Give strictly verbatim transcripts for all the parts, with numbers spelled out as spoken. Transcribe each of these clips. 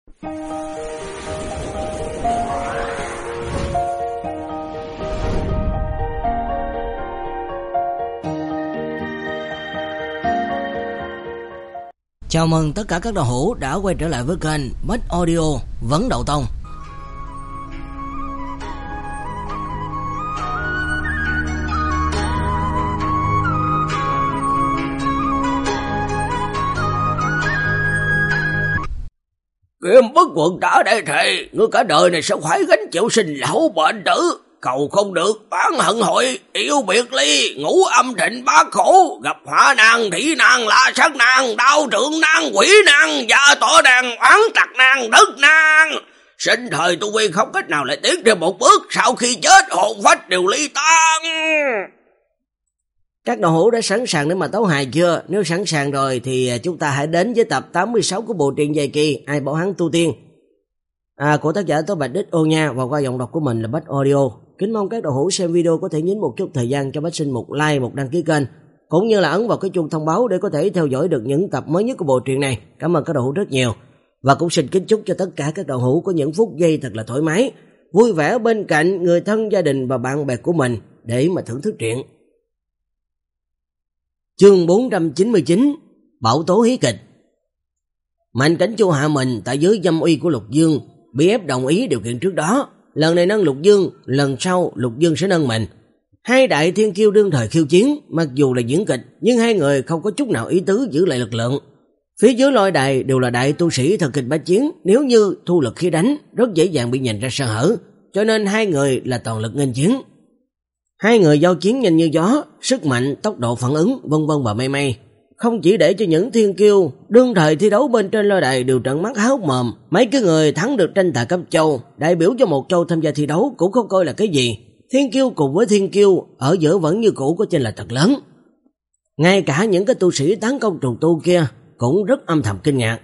Chào mừng tất cả các đạo hữu đã quay trở lại với kênh Bách Audio Vấn Đậu Tông. Kiếm Bất Quận đã đây thề, ngươi cả đời này sẽ phải gánh chịu sinh lão bệnh tử, cầu không được bán hận hội, yêu biệt ly, ngũ âm thịnh bá khổ, gặp hỏa nan, thị nan, la sát nan, đau trượng nan, quỷ nan, gia tổ nan, oán tặc nan, đất nan. Sinh thời tu vi không cách nào lại tiến thêm một bước, sau khi chết hồn phách đều ly tan. Các đạo hữu đã sẵn sàng để mà tấu hài chưa? Nếu sẵn sàng rồi thì chúng ta hãy đến với tập tám mươi sáu của bộ truyện dài kỳ Ai Bảo Hắn Tu Tiên à, của tác giả Tố Bạch Đích Ô Nha, và qua giọng đọc của mình là Bách Audio. Kính mong các đạo hữu xem video có thể nhấn một chút thời gian cho Bách xin một like, một đăng ký kênh, cũng như là ấn vào cái chuông thông báo để có thể theo dõi được những tập mới nhất của bộ truyện này. Cảm ơn các đạo hữu rất nhiều, và cũng xin kính chúc cho tất cả các đạo hữu có những phút giây thật là thoải mái, vui vẻ bên cạnh người thân, gia đình và bạn bè của mình để mà thưởng thức truyện. Chương bốn trăm chín mươi chín, Bảo tố hí kịch. Mạnh Cảnh Chu hạ mình tại dưới dâm uy của Lục Dương, bị ép đồng ý điều kiện trước đó. Lần này nâng Lục Dương, lần sau Lục Dương sẽ nâng mình. Hai đại thiên kiêu đương thời khiêu chiến, mặc dù là diễn kịch, nhưng hai người không có chút nào ý tứ giữ lại lực lượng. Phía dưới lôi đài đều là đại tu sĩ thần kịch bá chiến, nếu như thu lực khi đánh, rất dễ dàng bị nhìn ra sơ hở, cho nên hai người là toàn lực nghênh chiến. Hai người giao chiến nhanh như gió, sức mạnh, tốc độ phản ứng, vân vân và mây mây. Không chỉ để cho những thiên kiêu đương thời thi đấu bên trên lôi đài đều trợn mắt há hốc mồm, mấy cái người thắng được tranh tài cấp châu, đại biểu cho một châu tham gia thi đấu cũng không coi là cái gì. Thiên kiêu cùng với thiên kiêu ở giữa vẫn như cũ có chênh lệch thật lớn. Ngay cả những cái tu sĩ tấn công trùng tu kia cũng rất âm thầm kinh ngạc.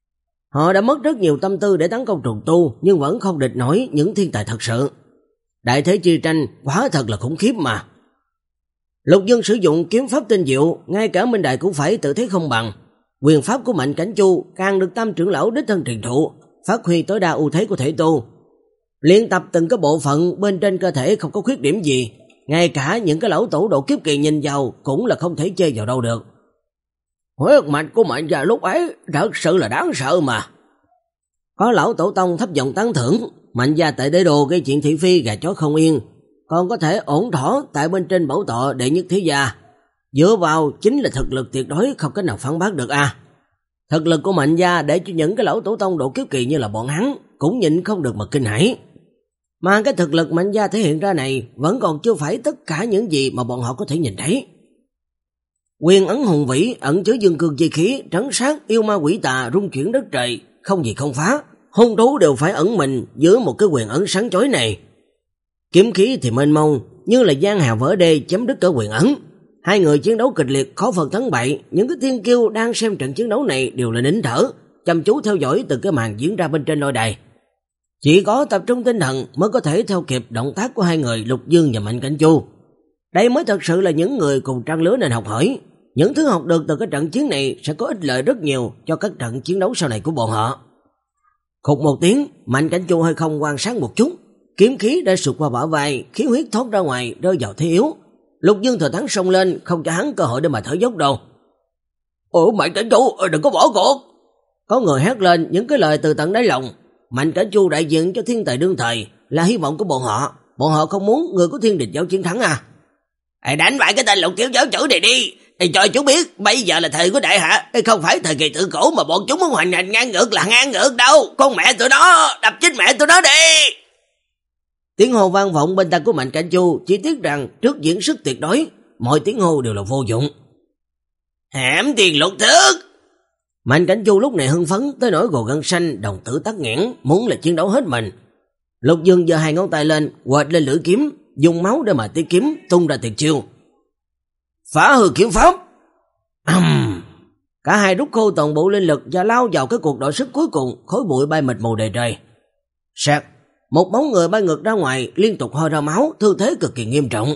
Họ đã mất rất nhiều tâm tư để tấn công trùng tu, nhưng vẫn không địch nổi những thiên tài thật sự. Đại thế chi tranh quá thật là khủng khiếp mà. Lục Dương sử dụng kiếm pháp tinh diệu, ngay cả Minh Đại cũng phải tự thấy không bằng. Quyền pháp của Mạnh Cảnh Chu càng được Tam trưởng lão đích thân truyền thụ, phát huy tối đa ưu thế của thể tu. Luyện tập từng cái bộ phận bên trên cơ thể không có khuyết điểm gì, ngay cả những cái lão tổ độ kiếp kỳ nhìn vào cũng là không thể chê vào đâu được. Huyết mạch của Mạnh gia lúc ấy thật sự là đáng sợ mà. Có lão tổ tông thấp giọng tán thưởng. Mạnh gia tại đế đô gây chuyện thị phi gà chó không yên, còn có thể ổn thỏa tại bên trên bảo tọa đệ nhất thế gia, dựa vào chính là thực lực tuyệt đối không cách nào phản bác được à. Thực lực của Mạnh gia để cho những cái lão tổ tông độ kiếp kỳ như là bọn hắn cũng nhịn không được mà kinh hãi. Mà cái thực lực Mạnh gia thể hiện ra này vẫn còn chưa phải tất cả những gì mà bọn họ có thể nhìn thấy. Quyền ấn hùng vĩ ẩn chứa dương cương chi khí, trấn sát yêu ma quỷ tà, rung chuyển đất trời, không gì không phá. Hung thú đều phải ẩn mình giữa một cái quyền ấn sáng chói này. Kiếm khí thì mênh mông, như là giang hà vỡ đê chấm đứt cả quyền ấn. Hai người chiến đấu kịch liệt, khó phần thắng bại. Những cái thiên kiêu đang xem trận chiến đấu này đều là nín thở, chăm chú theo dõi từ cái màn diễn ra bên trên lôi đài. Chỉ có tập trung tinh thần mới có thể theo kịp động tác của hai người Lục Dương và Mạnh Cảnh Chu. Đây mới thật sự là những người cùng trang lứa nên học hỏi. Những thứ học được từ cái trận chiến này sẽ có ích lợi rất nhiều cho các trận chiến đấu sau này của bọn họ. Khục một tiếng, Mạnh Cảnh Chu hơi không quan sát một chút, kiếm khí đã sụt qua bả vai, khí huyết thoát ra ngoài, rơi vào thế yếu. Lục Dương thừa thắng xông lên, không cho hắn cơ hội để mà thở dốc đâu. Ủa Mạnh Cảnh Chu, đừng có bỏ cuộc! Có người hét lên những cái lời từ tận đáy lòng. Mạnh Cảnh Chu đại diện cho thiên tài đương thời, là hy vọng của bọn họ. Bọn họ không muốn người của Thiên Địch giáo chiến thắng à? Ê, đánh bại cái tên Lục Tiểu giáo chủ này đi! Ê, cho chúng biết bây giờ là thời của đại hạ, Ê, không phải thời kỳ tự cổ mà bọn chúng muốn hoành hành ngang ngược là ngang ngược đâu. Con mẹ tụi nó, đập chết mẹ tụi nó đi! Tiếng hô vang vọng bên tai của Mạnh Cảnh Chu, chỉ tiếc rằng trước diễn sức tuyệt đối, mọi tiếng hô đều là vô dụng. Hãm tiền lục thức! Mạnh Cảnh Chu lúc này hưng phấn tới nỗi gồ gân xanh, đồng tử tắc nghẽn, muốn là chiến đấu hết mình. Lục Dương giơ hai ngón tay lên, quệt lên lưỡi kiếm, dùng máu để mà tiết kiếm tung ra tuyệt chiêu. Phá hư kiếm pháp. Uhm. Cả hai rút khô toàn bộ linh lực và lao vào cái cuộc đọ sức cuối cùng, khói bụi bay mịt mù đầy trời. Sẹt, một bóng người bay ngược ra ngoài, liên tục ho ra máu, tư thế cực kỳ nghiêm trọng.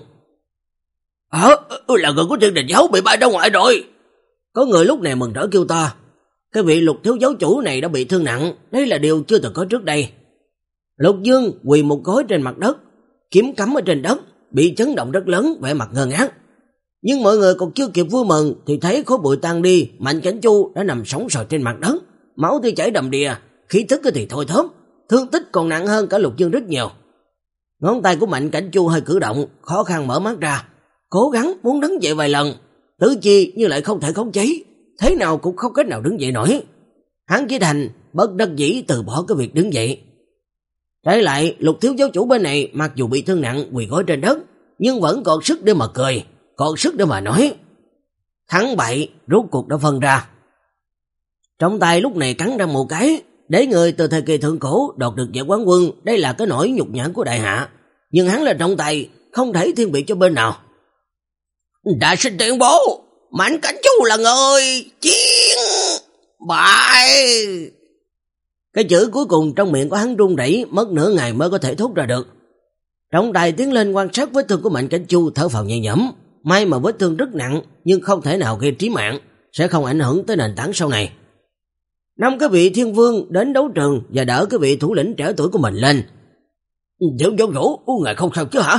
Ờ, là người của Thiên Địch giáo bị bay ra ngoài rồi. Có người lúc này mừng rỡ kêu to. cái vị Lục thiếu giáo chủ này đã bị thương nặng, đây là điều chưa từng có trước đây. Lục Dương quỳ một gối trên mặt đất, kiếm cắm ở trên đất, bị chấn động rất lớn, vẻ mặt ngơ ngác. Nhưng mọi người còn chưa kịp vui mừng thì thấy khói bụi tan đi, Mạnh Cảnh Chu đã nằm sóng sờ trên mặt đất, máu tươi chảy đầm đìa, khí tức thì thôi thóp, thương tích còn nặng hơn cả Lục Dương rất nhiều. Ngón tay của Mạnh Cảnh Chu hơi cử động, khó khăn mở mắt ra, cố gắng muốn đứng dậy vài lần, tứ chi như lại không thể khống chế, thế nào cũng không cách nào đứng dậy nổi. Hắn chỉ thành bất đắc dĩ từ bỏ cái việc đứng dậy. Trái lại, Lục thiếu giáo chủ bên này mặc dù bị thương nặng quỳ gối trên đất, nhưng vẫn còn sức để mà cười, còn sức để mà nói. Thắng bại rốt cuộc đã phân ra. Trong tay lúc này cắn ra một cái, để người từ thời kỳ thượng cổ đoạt được giải quán quân, đây là cái nỗi nhục nhã của đại hạ, nhưng hắn là trọng tài, không thể thiên vị cho bên nào. Đại sinh tuyên bố, Mạnh Cảnh Chu là người chiến bại. Cái chữ cuối cùng trong miệng của hắn run rẩy, mất nửa ngày mới có thể thốt ra được. Trọng tài tiến lên quan sát vết thương của Mạnh Cảnh Chu, thở phào nhẹ nhõm. May mà vết thương rất nặng, nhưng không thể nào gây trí mạng, sẽ không ảnh hưởng tới nền tảng sau này. Năm cái vị thiên vương đến đấu trường và đỡ cái vị thủ lĩnh trẻ tuổi của mình lên. Tiểu giáo chủ, ngài không sao chứ hả?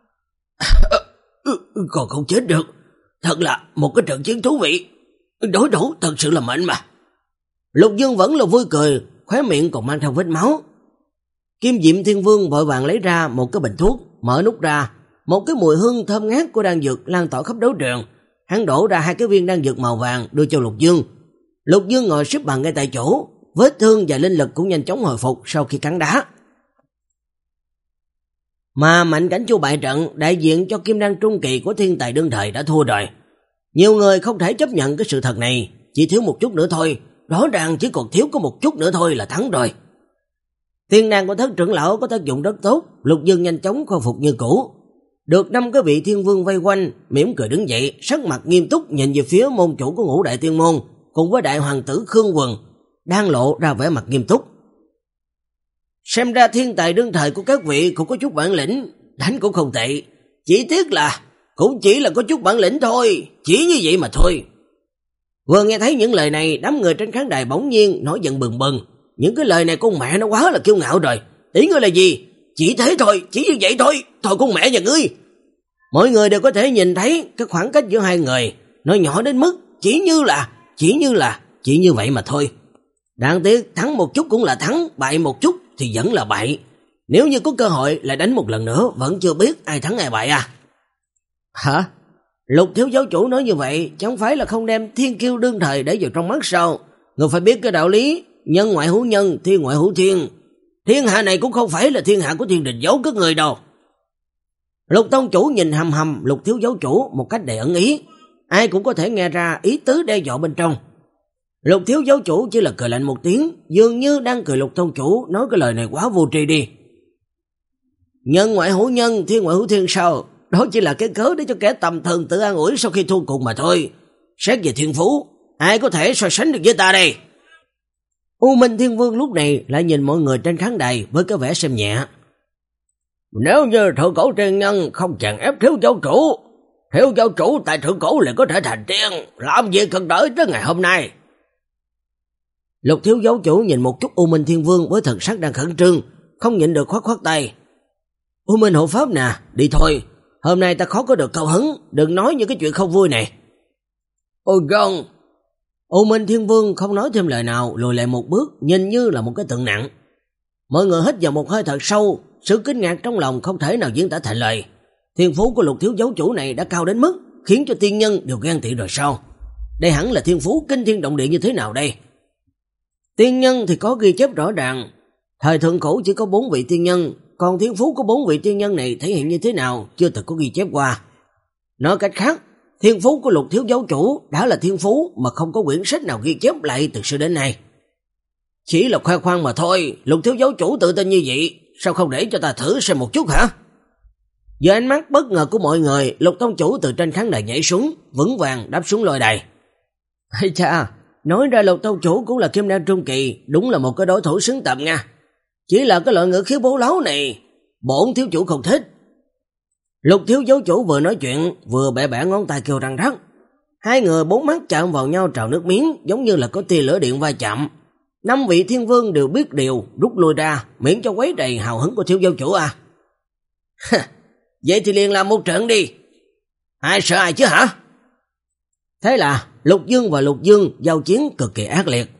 Còn không chết được, thật là một cái trận chiến thú vị. Đối thủ thật sự là mạnh mà. Lục Dương vẫn là vui cười, khóe miệng còn mang theo vết máu. Kim Diệm Thiên Vương vội vàng lấy ra một cái bình thuốc, mở nút ra, một cái mùi hương thơm ngát của đan dược lan tỏa khắp đấu trường. Hắn đổ ra hai cái viên đan dược màu vàng đưa cho Lục Dương. Lục Dương ngồi xếp bằng ngay tại chỗ, vết thương và linh lực cũng nhanh chóng hồi phục sau khi cắn đá. Mà Mạnh Cảnh Chu bại trận, đại diện cho kim đan trung kỳ của thiên tài đương thời đã thua rồi. Nhiều người không thể chấp nhận cái sự thật này, chỉ thiếu một chút nữa thôi, rõ ràng chỉ còn thiếu có một chút nữa thôi là thắng rồi. Thiên đan của thất trưởng lão có tác dụng rất tốt, Lục Dương nhanh chóng khôi phục như cũ. Được năm cái vị thiên vương vây quanh, mỉm cười đứng dậy, sắc mặt nghiêm túc nhìn về phía môn chủ của Ngũ Đại Tiên Môn, cùng với đại hoàng tử Khương Quần, đang lộ ra vẻ mặt nghiêm túc. Xem ra thiên tài đương thời của các vị cũng có chút bản lĩnh, đánh cũng không tệ, chỉ tiếc là cũng chỉ là có chút bản lĩnh thôi, chỉ như vậy mà thôi. Vừa nghe thấy những lời này, đám người trên khán đài bỗng nhiên nổi giận bừng bừng. Những cái lời này con mẹ nó quá là kiêu ngạo rồi. Ý ngươi là gì? Chỉ thế thôi, chỉ như vậy thôi. Thôi con mẹ nhà ngươi. Mọi người đều có thể nhìn thấy cái khoảng cách giữa hai người, nó nhỏ đến mức chỉ như là, chỉ như là, chỉ như vậy mà thôi. Đáng tiếc thắng một chút cũng là thắng, bại một chút thì vẫn là bại. Nếu như có cơ hội lại đánh một lần nữa, vẫn chưa biết ai thắng ai bại à? Hả? Lục thiếu giáo chủ nói như vậy, chẳng phải là không đem thiên kiêu đương thời để vào trong mắt sao? Người phải biết cái đạo lý, nhân ngoại hữu nhân, thiên ngoại hữu thiên. Thiên hạ này cũng không phải là thiên hạ của thiên đình giấu các người đâu. Lục tông chủ nhìn hầm hầm Lục thiếu giáo chủ một cách đầy ẩn ý, ai cũng có thể nghe ra ý tứ đe dọa bên trong. Lục thiếu giáo chủ chỉ là cười lạnh một tiếng, dường như đang cười Lục tông chủ nói cái lời này quá vô tri đi. Nhân ngoại hữu nhân, thiên ngoại hữu thiên sao? Đó chỉ là cái cớ để cho kẻ tầm thường tự an ủi sau khi thua cuộc mà thôi. Xét về thiên phú, ai có thể so sánh được với ta đây? U Minh Thiên Vương lúc này lại nhìn mọi người trên khán đài với cái vẻ xem nhẹ. Nếu như thượng cổ tiên nhân không chèn ép thiếu giáo chủ, thiếu giáo chủ tại thượng cổ lại có thể thành tiên, làm gì cần đợi tới ngày hôm nay? Lục thiếu giáo chủ nhìn một chút U Minh Thiên Vương với thần sắc đang khẩn trương, không nhịn được khoát khoát tay. U Minh hộ pháp nè, đi thôi, hôm nay ta khó có được cao hứng, đừng nói những cái chuyện không vui này. Ôi gông! U Minh Thiên Vương không nói thêm lời nào, lùi lại một bước, nhìn như là một cái tượng nặng. Mọi người hít vào một hơi thật sâu, sự kinh ngạc trong lòng không thể nào diễn tả thành lời. Thiên phú của Lục thiếu giáo chủ này đã cao đến mức khiến cho tiên nhân đều ghen tị rồi sao? Đây hẳn là thiên phú kinh thiên động địa như thế nào đây? Tiên nhân thì có ghi chép rõ ràng, thời thượng cổ chỉ có bốn vị tiên nhân, còn thiên phú của bốn vị tiên nhân này thể hiện như thế nào chưa từng có ghi chép qua. Nói cách khác, thiên phú của Lục thiếu giáo chủ đã là thiên phú mà không có quyển sách nào ghi chép lại từ xưa đến nay. Chỉ là khoe khoang mà thôi, Lục thiếu giáo chủ tự tin như vậy, sao không để cho ta thử xem một chút hả? Giờ ánh mắt bất ngờ của mọi người, Lục tông chủ từ trên khán đài nhảy xuống, vững vàng đáp xuống lôi đài. Hay cha, nói ra Lục tông chủ cũng là kim đan trung kỳ, đúng là một cái đối thủ xứng tầm nha. Chỉ là cái loại ngữ khí bố láo này, bổn thiếu chủ không thích. Lục thiếu giáo chủ vừa nói chuyện, vừa bẻ bẻ ngón tay kêu răng rắc. Hai người bốn mắt chạm vào nhau trào nước miếng, giống như là có tia lửa điện va chạm. Năm vị thiên vương đều biết điều, rút lui ra, miễn cho quấy đầy hào hứng của thiếu giáo chủ à. Vậy thì liền làm một trận đi. Ai sợ ai chứ hả? Thế là Lục Dương và Lục Dương giao chiến cực kỳ ác liệt.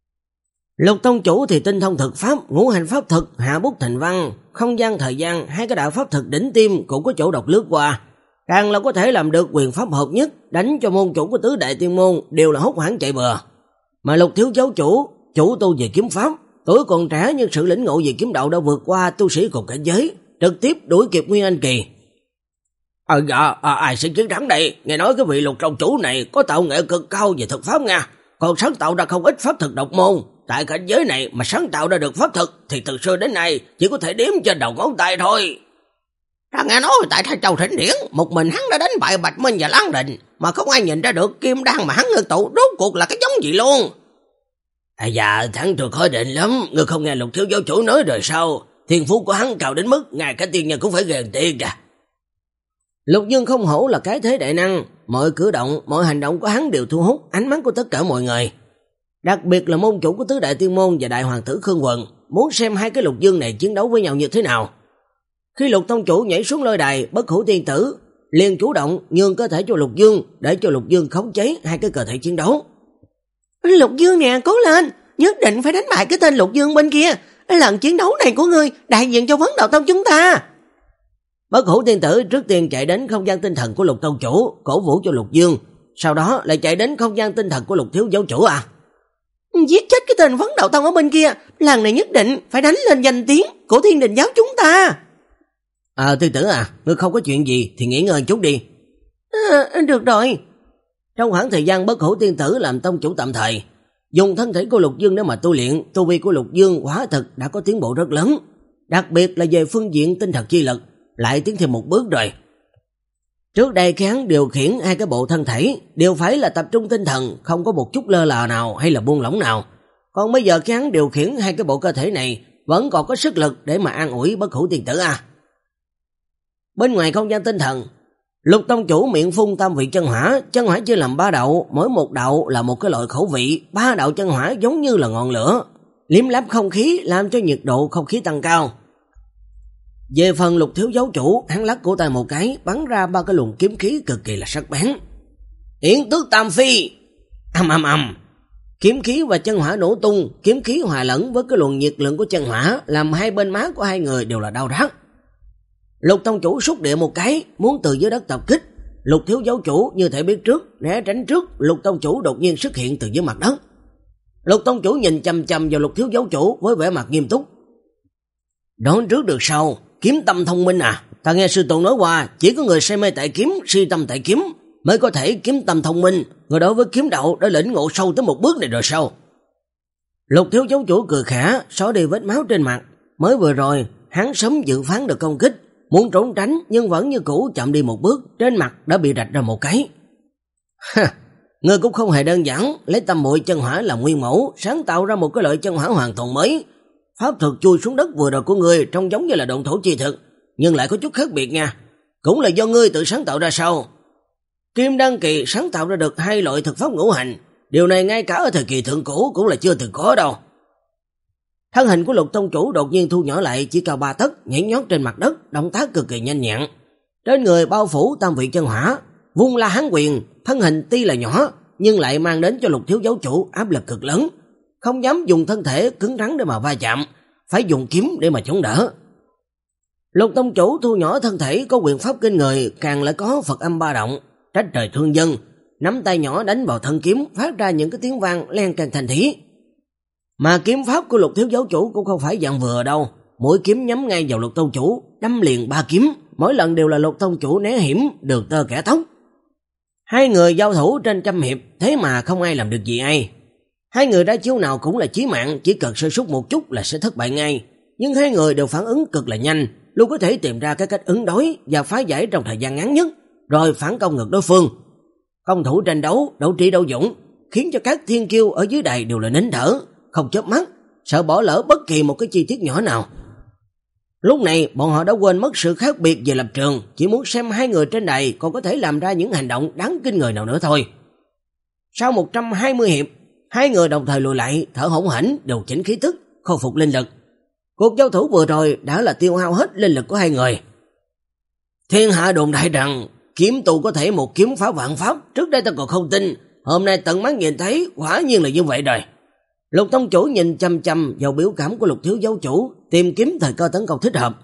Lục tông chủ thì tinh thông thực pháp, ngũ hành pháp thực, hạ bút thành văn, không gian thời gian, hai cái đạo pháp thực đỉnh tim cũng có chỗ độc lướt qua. Càng là có thể làm được quyền pháp hợp nhất, đánh cho môn chủ của tứ đại tiên môn đều là hốt hoảng chạy bừa. Mà Lục thiếu giáo chủ, chủ tu về kiếm pháp, tuổi còn trẻ nhưng sự lĩnh ngộ về kiếm đạo đã vượt qua tu sĩ cùng cảnh giới, trực tiếp đuổi kịp Nguyên Anh kỳ. Ờ dạ, à, ai sẽ chiến thắng đây? Nghe nói cái vị Lục trọng chủ này có tạo nghệ cực cao về thực pháp nha, còn sáng tạo ra không ít pháp thực độc môn. Tại cảnh giới này mà sáng tạo ra được pháp thực thì từ xưa đến nay chỉ có thể đếm trên đầu ngón tay thôi. Ta nghe nói tại Thái Châu Thịnh Điển, một mình hắn đã đánh bại Bạch Minh và Lan Đình, mà không ai nhìn ra được kim đan mà hắn ngưng tụ rốt cuộc là cái giống gì luôn. À dạ, thắng trường khó định lắm, ngươi không nghe Lục thiếu giáo chủ nói rồi sao? Thiên phú của hắn cao đến mức ngay cả tiên nhân cũng phải ghen tiên kìa. Lục Dương không hổ là cái thế đại năng, mọi cử động, mọi hành động của hắn đều thu hút ánh mắt của tất cả mọi người. Đặc biệt là môn chủ của tứ đại tiên môn và đại hoàng tử Khương Quần, muốn xem hai cái Lục Dương này chiến đấu với nhau như thế nào. Khi Lục tông chủ nhảy xuống lôi đài, Bất Hủ Tiên Tử liền chủ động nhường cơ thể cho Lục Dương để cho Lục Dương khống chế hai cái cơ thể chiến đấu. Lục Dương nè, cố lên, nhất định phải đánh bại cái tên Lục Dương bên kia. Lần chiến đấu này của ngươi đại diện cho Vấn Đạo Tông chúng ta. Bất Hủ Tiên Tử trước tiên chạy đến không gian tinh thần của Lục tông chủ, cổ vũ cho Lục Dương, sau đó lại chạy đến không gian tinh thần của Lục thiếu giáo chủ à. Giết chết cái tên Vấn Đạo Tông ở bên kia, lần này nhất định phải đánh lên danh tiếng của Thiên Đình giáo chúng ta. À Tiên Tử à, ngươi không có chuyện gì thì nghỉ ngơi chút đi. À, được rồi. Trong khoảng thời gian Bất Hủ Tiên Tử làm tông chủ tạm thời, dùng thân thể của Lục Dương để mà tu luyện, tu vi của Lục Dương quả thực đã có tiến bộ rất lớn, đặc biệt là về phương diện tinh thần chi lực, lại tiến thêm một bước rồi. Trước đây khi hắn điều khiển hai cái bộ thân thể đều phải là tập trung tinh thần, không có một chút lơ là nào hay là buông lỏng nào. Còn bây giờ khi hắn điều khiển hai cái bộ cơ thể này vẫn còn có sức lực để mà an ủi Bất Hủ Tiên Tử à. Bên ngoài không gian tinh thần, Lục tông chủ miệng phun tam vị chân hỏa, chân hỏa chia làm ba đạo, mỗi một đạo là một cái loại khẩu vị, ba đạo chân hỏa giống như là ngọn lửa, liếm láp không khí làm cho nhiệt độ không khí tăng cao. Về phần Lục thiếu giáo chủ, hắn lắc cổ tay một cái, bắn ra ba cái luồng kiếm khí cực kỳ là sắc bén. Yến Tước Tam Phi. Ầm ầm ầm. Kiếm khí và chân hỏa nổ tung, kiếm khí hòa lẫn với cái luồng nhiệt lượng của chân hỏa, làm hai bên má của hai người đều là đau rát. Lục tông chủ xúc địa một cái, muốn từ dưới đất tập kích. Lục thiếu giáo chủ như thể biết trước, né tránh trước, Lục tông chủ đột nhiên xuất hiện từ dưới mặt đất. Lục tông chủ nhìn chằm chằm vào Lục thiếu giáo chủ với vẻ mặt nghiêm túc. Đoán trước được sao? Kiếm tâm thông minh à? Ta nghe sư tôn nói qua, chỉ có người say mê tại kiếm, si tâm tại kiếm mới có thể kiếm tâm thông minh. Người đối với kiếm đạo đã lĩnh ngộ sâu tới một bước này rồi sao? Lục thiếu giáo chủ cười khẽ, xóa đi vết máu trên mặt. Mới vừa rồi, hắn sớm dự phán được công kích, muốn trốn tránh nhưng vẫn như cũ chậm đi một bước, trên mặt đã bị rạch ra một cái. Ha, ngươi cũng không hề đơn giản, lấy tâm muội chân hỏa làm nguyên mẫu, sáng tạo ra một cái loại chân hỏa hoàn toàn mới. Pháp thuật chui xuống đất vừa rồi của ngươi trông giống như là động thổ chi thực, nhưng lại có chút khác biệt nha. Cũng là do ngươi tự sáng tạo ra sao? Kim đan kỳ sáng tạo ra được hai loại thực pháp ngũ hành, điều này ngay cả ở thời kỳ thượng cổ cũng là chưa từng có đâu. Thân hình của Lục tông chủ đột nhiên thu nhỏ lại, chỉ cao ba tấc, nhảy nhót trên mặt đất, động tác cực kỳ nhanh nhẹn. Trên người bao phủ tam vị chân hỏa, vung la hán quyền, thân hình tuy là nhỏ nhưng lại mang đến cho Lục thiếu giáo chủ áp lực cực lớn, không dám dùng thân thể cứng rắn để mà va chạm, phải dùng kiếm để mà chống đỡ. Lục tông chủ thu nhỏ thân thể có quyền pháp kinh người, càng lại có Phật âm ba động, trách trời thương dân, nắm tay nhỏ đánh vào thân kiếm phát ra những cái tiếng vang len keng thành thí. Mà kiếm pháp của Lục thiếu giáo chủ cũng không phải dạng vừa đâu, mỗi kiếm nhắm ngay vào Lục tông chủ, đâm liền ba kiếm, mỗi lần đều là Lục tông chủ né hiểm được tơ kẻ tóc. Hai người giao thủ trên trăm hiệp, thế mà không ai làm được gì ai. Hai người ra chiêu nào cũng là chí mạng, chỉ cần sơ suất một chút là sẽ thất bại ngay. Nhưng hai người đều phản ứng cực là nhanh, luôn có thể tìm ra cái cách ứng đối và phá giải trong thời gian ngắn nhất, rồi phản công ngược đối phương. Công thủ tranh đấu, đấu trí đấu dũng, khiến cho các thiên kiêu ở dưới đài đều là nín thở, không chớp mắt, sợ bỏ lỡ bất kỳ một cái chi tiết nhỏ nào. Lúc này bọn họ đã quên mất sự khác biệt về lập trường, chỉ muốn xem hai người trên đài còn có thể làm ra những hành động đáng kinh người nào nữa thôi. Sau một trăm hai mươi hiệp, hai người đồng thời lùi lại, thở hổn hển, điều chỉnh khí tức, khôi phục linh lực. Cuộc giao thủ vừa rồi đã là tiêu hao hết linh lực của hai người. Thiên hạ đồn đại rằng kiếm tu có thể một kiếm phá vạn pháp, trước đây ta còn không tin, hôm nay tận mắt nhìn thấy, quả nhiên là như vậy rồi. Lục tông chủ nhìn chăm chăm vào biểu cảm của Lục thiếu giáo chủ, tìm kiếm thời cơ tấn công thích hợp.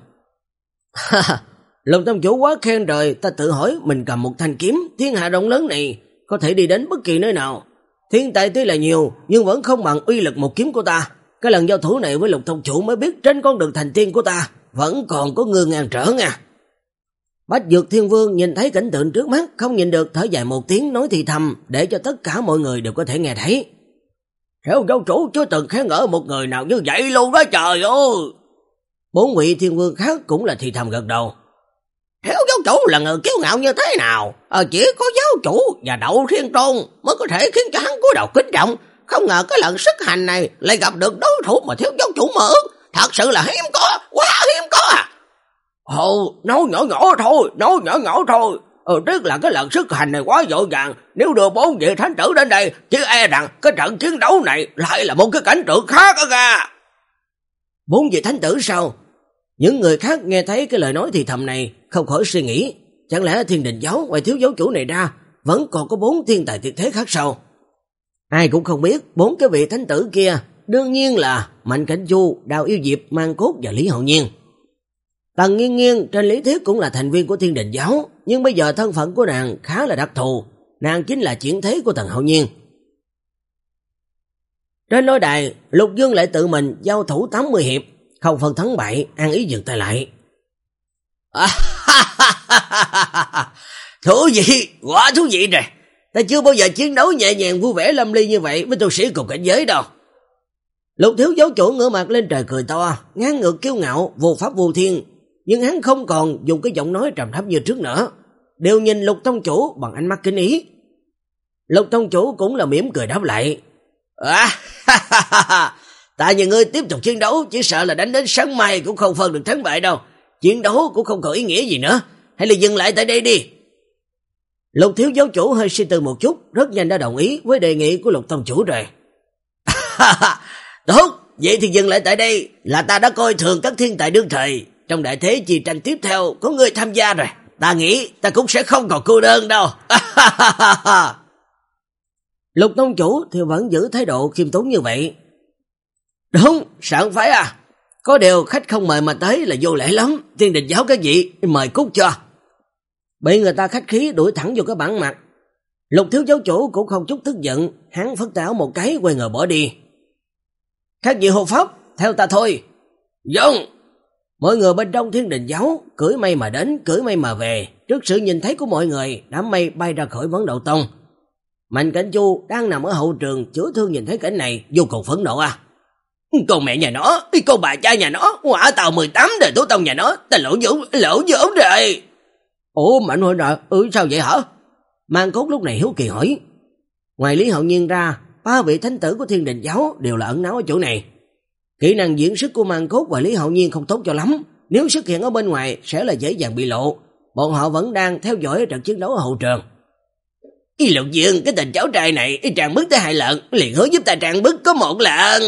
Lục tông chủ quá khen rồi, ta tự hỏi mình cầm một thanh kiếm, thiên hạ rộng lớn này có thể đi đến bất kỳ nơi nào. Thiên tài tuy là nhiều, nhưng vẫn không bằng uy lực một kiếm của ta. Cái lần giao thủ này với Lục tông chủ mới biết trên con đường thành tiên của ta vẫn còn có người ngàn trở nha. Bách Dược Thiên Vương nhìn thấy cảnh tượng trước mắt, không nhìn được thở dài một tiếng, nói thì thầm để cho tất cả mọi người đều có thể nghe thấy. Theo giáo chủ chưa từng khen ngợi một người nào như vậy luôn đó trời ơi. Bốn vị thiên vương khác cũng là thì thầm gật đầu. Theo giáo chủ là người kiêu ngạo như thế nào, ờ, chỉ có giáo chủ và Đậu Thiên Tôn mới có thể khiến cho hắn cúi đầu kính trọng. Không ngờ cái lần xuất hành này lại gặp được đối thủ mà thiếu giáo chủ mơ ước, thật sự là hiếm có, quá hiếm có à. Ồ, nói nhỏ nhỏ thôi, nói nhỏ nhỏ thôi. Ừ, tiếc là cái lần xuất hành này quá vội vàng, nếu đưa bốn vị thánh tử đến đây, chỉ e rằng cái trận chiến đấu này lại là một cái cảnh tượng khác đó ra. Bốn vị thánh tử sao? Những người khác nghe thấy cái lời nói thì thầm này, không khỏi suy nghĩ, chẳng lẽ Thiên Đình giáo ngoài thiếu giáo chủ này ra, vẫn còn có bốn thiên tài tuyệt thế khác sao? Ai cũng không biết, bốn cái vị thánh tử kia, đương nhiên là Mạnh Cảnh Chu, Đào Yêu Diệp, Mang Cốt và Lý Hậu Nhiên. Tần Nghiên Nghiên trên lý thuyết cũng là thành viên của Thiên Đình giáo, nhưng bây giờ thân phận của nàng khá là đặc thù, nàng chính là chuyển thế của Tần Hậu Nhiên. Trên lôi đài, Lục Dương lại tự mình giao thủ tám mươi hiệp, không phân thắng bại, an ý dừng tay lại. À, thú vị, quá thú vị rồi. Ta chưa bao giờ chiến đấu nhẹ nhàng vui vẻ lâm ly như vậy với tu sĩ cùng cảnh giới đâu. Lục thiếu giáo chủ ngửa mặt lên trời cười to, ngang ngược kiêu ngạo, vô pháp vô thiên, nhưng hắn không còn dùng cái giọng nói trầm thấp như trước nữa, đều nhìn Lục tông chủ bằng ánh mắt kính ý. Lục tông chủ cũng là mỉm cười đáp lại. À, tại vì ngươi tiếp tục chiến đấu, chỉ sợ là đánh đến sáng mai cũng không phân được thắng bại đâu. Chiến đấu cũng không có ý nghĩa gì nữa, hay là dừng lại tại đây đi. Lục thiếu giáo chủ hơi suy tư một chút, rất nhanh đã đồng ý với đề nghị của Lục tông chủ rồi. Tốt, vậy thì dừng lại tại đây, là ta đã coi thường các thiên tài đương thời. Trong đại thế chi tranh tiếp theo có người tham gia rồi, ta nghĩ ta cũng sẽ không còn cô đơn đâu. Lục tông chủ thì vẫn giữ thái độ khiêm tốn như vậy. Đúng, sẵn phải à. Có điều khách không mời mà tới là vô lễ lắm, Thiên Đình giáo cái gì, mời cút cho. Bị người ta khách khí đuổi thẳng vô cái bản mặt. Lục thiếu giáo chủ cũng không chút tức giận, hắn phất tảo một cái quay người bỏ đi. Các vị hộ pháp, theo ta thôi. Vâng. Mọi người bên trong Thiên Đình giáo cưỡi mây mà đến, cưỡi mây mà về, trước sự nhìn thấy của mọi người, đám mây bay ra khỏi Vấn Đậu Tông. Mạnh Cảnh Chu đang nằm ở hậu trường chữa thương nhìn thấy cảnh này vô cùng phẫn nộ à. Con mẹ nhà nó, con bà cha nhà nó, hỏa tàu mười tám đời tổ tông nhà nó, ta lỗ dũng, lỗ dũng rồi. Ủa Mạnh huynh à, ừ sao vậy hả? Mang Cốt lúc này hiếu kỳ hỏi. Ngoài Lý Hậu Nhiên ra, ba vị thánh tử của Thiên Đình giáo đều là ẩn náu ở chỗ này. Kỹ năng diễn xuất của Mang Cốt và Lý Hậu Nhiên không tốt cho lắm, nếu xuất hiện ở bên ngoài sẽ là dễ dàng bị lộ. Bọn họ vẫn đang theo dõi trận chiến đấu ở hậu trường. Y Lục Dương, cái tình cháu trai này y tràn bức tới hai lần, liền hứa giúp ta tràn bức có một lần.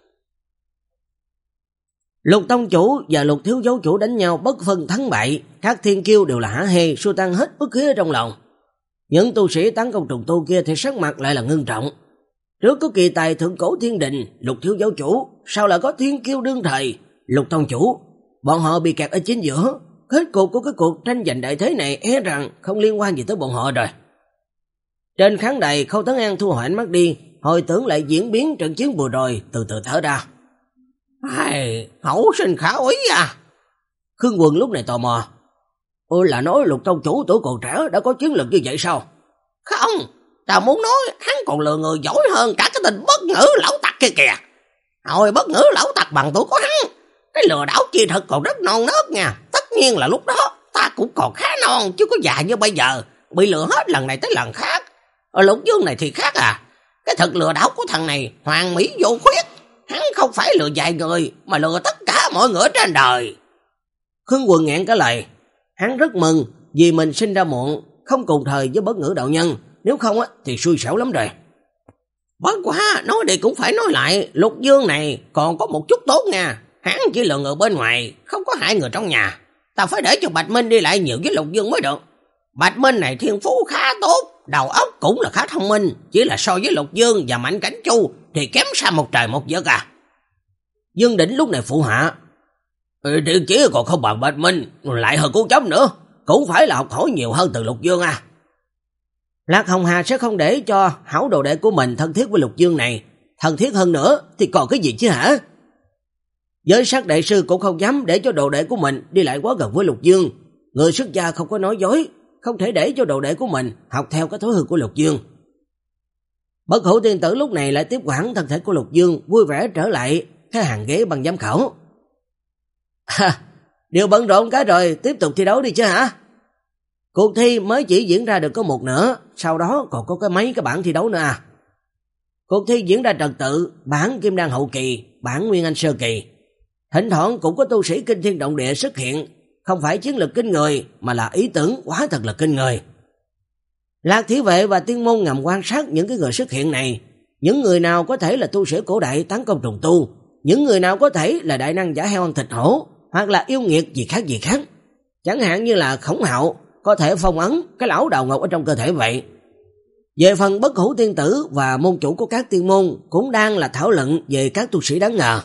Lục tông chủ và Lục thiếu giáo chủ đánh nhau bất phân thắng bại, các thiên kiêu đều là hả hê, xua tan hết bất khí ở trong lòng. Những tu sĩ tấn công trùng tu kia thì sắc mặt lại là ngưng trọng. Trước có kỳ tài thượng cổ Thiên Đình, Lục thiếu giáo chủ, sau lại có thiên kiêu đương thời, Lục tông chủ, bọn họ bị kẹt ở chính giữa. Kết cục của cái cuộc tranh giành đại thế này e rằng không liên quan gì tới bọn họ rồi. Trên khán đài, Khâu Tấn An thu hồi ánh mắt đi, hồi tưởng lại diễn biến trận chiến vừa rồi, từ từ thở ra. Ai, hậu sinh khả úy à. Khương Quần lúc này tò mò. Ôi là nói Lục tông chủ tuổi còn trẻ đã có chiến lược như vậy sao? Không, ta muốn nói hắn còn lừa người giỏi hơn cả cái tình bất ngữ lão tặc kia kìa. Hồi bất ngữ lão tặc bằng tuổi của hắn, cái lừa đảo chi thật còn rất non nớt nha. Tất nhiên là lúc đó ta cũng còn khá non chứ có già như bây giờ, bị lừa hết lần này tới lần khác. Ở Lục Dương này thì khác à. Cái thật lừa đảo của thằng này hoàn mỹ vô khuyết. Hắn không phải lừa vài người mà lừa tất cả mọi người trên đời. Khương Quần nghẹn cả lời. Hắn rất mừng vì mình sinh ra muộn, không cùng thời với bất ngữ đạo nhân, nếu không á thì xui xẻo lắm rồi. Bất quá, nói đi cũng phải nói lại, Lục Dương này còn có một chút tốt nha. Hắn chỉ là người bên ngoài, không có hại người trong nhà. Ta phải để cho Bạch Minh đi lại nhiều với Lục Dương mới được. Bạch Minh này thiên phú khá tốt, đầu óc cũng là khá thông minh, chỉ là so với Lục Dương và Mạnh Cảnh Chu thì kém xa một trời một vực à. Dương Đỉnh lúc này phụ hạ. Ừ, thì chỉ còn không bằng Bạch Minh, lại hơn cú chấm nữa, cũng phải là học hỏi nhiều hơn từ Lục Dương à. Lạc Hồng Hà sẽ không để cho hảo đồ đệ của mình thân thiết với Lục Dương này, thân thiết hơn nữa thì còn cái gì chứ hả? Giới sắc đại sư cũng không dám để cho đồ đệ của mình đi lại quá gần với Lục Dương. Người xuất gia không có nói dối, không thể để cho đồ đệ của mình học theo cái thói hư của Lục Dương. Bất Hủ tiên tử lúc này lại tiếp quản thân thể của Lục Dương, vui vẻ trở lại cái hàng ghế bằng giám khảo. Ha, đều bận rộn cái rồi, tiếp tục thi đấu đi chứ hả? Cuộc thi mới chỉ diễn ra được có một nửa, sau đó còn có cái mấy cái bảng thi đấu nữa à. Cuộc thi diễn ra trật tự, bảng Kim Đan hậu kỳ, bảng Nguyên Anh sơ kỳ. Thỉnh thoảng cũng có tu sĩ kinh thiên động địa xuất hiện, không phải chiến lực kinh người mà là ý tưởng quá thật là kinh người. Lạc Thị Vệ và Tiên Môn ngầm quan sát những cái người xuất hiện này, những người nào có thể là tu sĩ cổ đại tán công trùng tu, những người nào có thể là đại năng giả heo ăn thịt hổ, hoặc là yêu nghiệt gì khác gì khác. Chẳng hạn như là Khổng Hạo có thể phong ấn cái lão đào ngọc ở trong cơ thể vậy. Về phần Bất Hủ tiên tử và môn chủ của các tiên môn cũng đang là thảo luận về các tu sĩ đáng ngờ.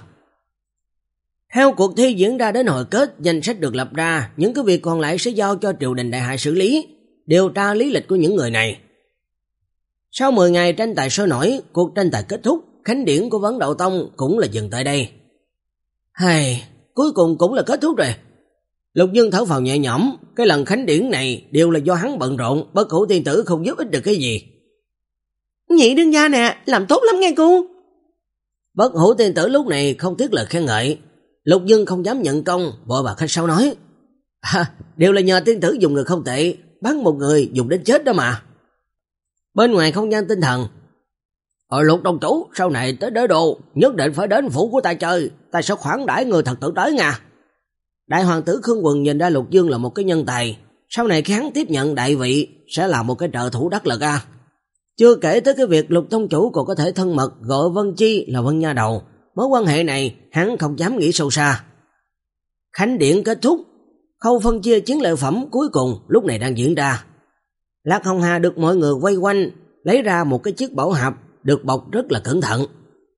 Theo cuộc thi diễn ra đến hồi kết, danh sách được lập ra, những cái việc còn lại sẽ giao cho triều đình đại hạ xử lý, điều tra lý lịch của những người này. Sau mười ngày tranh tài sôi nổi, cuộc tranh tài kết thúc, khánh điển của Vấn Đạo Tông cũng là dừng tại đây. Hay, cuối cùng cũng là kết thúc rồi. Lục Dương thở phào nhẹ nhõm, cái lần khánh điển này đều là do hắn bận rộn, Bất Hủ tiên tử không giúp ích được cái gì. Nhị đương gia nè, làm tốt lắm nghe cô. Bất Hủ tiên tử lúc này không tiếc lời khen ngợi. Lục Dương không dám nhận công, vội bà khách sáo nói. À, đều là nhờ tiên tử dùng người không tệ, bắn một người dùng đến chết đó mà. Bên ngoài không gian tinh thần. Ờ Lục Tông chủ, sau này tới Đế Đô, nhất định phải đến phủ của ta chơi, ta sẽ khoản đãi người thật tử tới nha. Đại hoàng tử Khương Quần nhìn ra Lục Dương là một cái nhân tài, sau này khi hắn tiếp nhận đại vị sẽ là một cái trợ thủ đắc lực à. Chưa kể tới cái việc Lục Tông chủ còn có thể thân mật gọi Vân Chi là Vân Nha Đầu, mối quan hệ này hắn không dám nghĩ sâu xa. Khánh điển kết thúc, khâu phân chia chiến lợi phẩm cuối cùng lúc này đang diễn ra. Lạc Hồng Hà được mọi người quay quanh, lấy ra một cái chiếc bảo hạp được bọc rất là cẩn thận.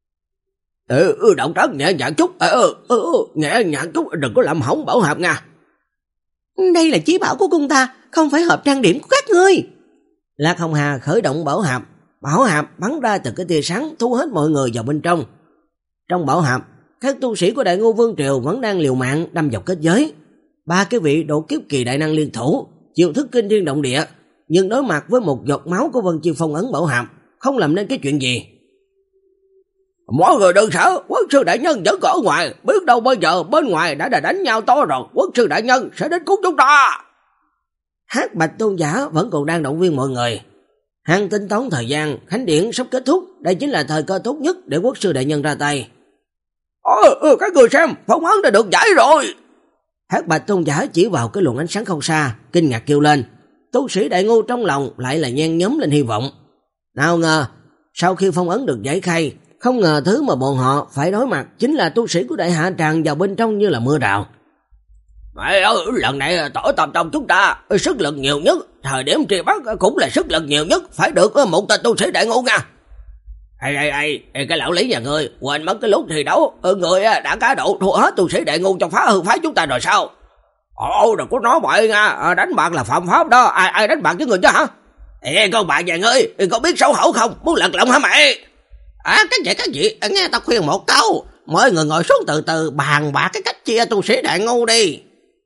Ừ, ừ động tác nhẹ nhàng chút, ừ, ừ, ừ, nhẹ nhàng chút, đừng có làm hỏng bảo hạp nha. Đây là chí bảo của cung ta, không phải hộp trang điểm của các ngươi. Lạc Hồng Hà khởi động bảo hạp, bảo hạp bắn ra từ cái tia sáng thu hết mọi người vào bên trong. Trong bảo hạp, các tu sĩ của Đại Ngô Vương Triều vẫn đang liều mạng đâm vào kết giới. Ba cái vị độ kiếp kỳ đại năng liên thủ, chiêu thức kinh thiên động địa, nhưng đối mặt với một giọt máu của Vân Chi phong ấn bảo hạp, không làm nên cái chuyện gì. Mọi người đừng sợ, quốc sư đại nhân vẫn có ở ngoài, biết đâu bây giờ bên ngoài đã đã đánh nhau to rồi, quốc sư đại nhân sẽ đến cứu chúng ta. Hắc Bạch Tôn giả vẫn còn đang động viên mọi người. Hắn tính toán thời gian, khánh điển sắp kết thúc, đây chính là thời cơ tốt nhất để quốc sư đại nhân ra tay. Ờ, ừ, các người xem, phong ấn đã được giải rồi. Hắc Bạch Tôn giả chỉ vào cái luồng ánh sáng không xa, kinh ngạc kêu lên. Tu sĩ Đại Ngô trong lòng lại là nhen nhóm lên hy vọng. Nào ngờ, sau khi phong ấn được giải khai, không ngờ thứ mà bọn họ phải đối mặt chính là tu sĩ của đại hạ tràn vào bên trong như là mưa rào. Mày ơi, lần này tỏ tầm trong chúng ta sức lực nhiều nhất, thời điểm truy bắt cũng là sức lực nhiều nhất, phải được một tên tu sĩ Đại Ngô nha. Ê, ê, ê, ê, cái lão lý nhà ngươi, quên mất cái lúc thi đấu, người đã cá độ thua hết tu sĩ Đại Ngô trong phá hư phái chúng ta rồi sao? Ồ, đừng có nói bậy nha, đánh bạc là phạm pháp đó, ai ai đánh bạc với người chứ hả? Ê, con bạn nhà ngươi, có biết xấu hổ không, muốn lật lọng hả mày? À, cái gì, cái gì, nghe tao khuyên một câu, mọi người ngồi xuống từ từ bàn bạc cái cách chia tu sĩ Đại Ngô đi.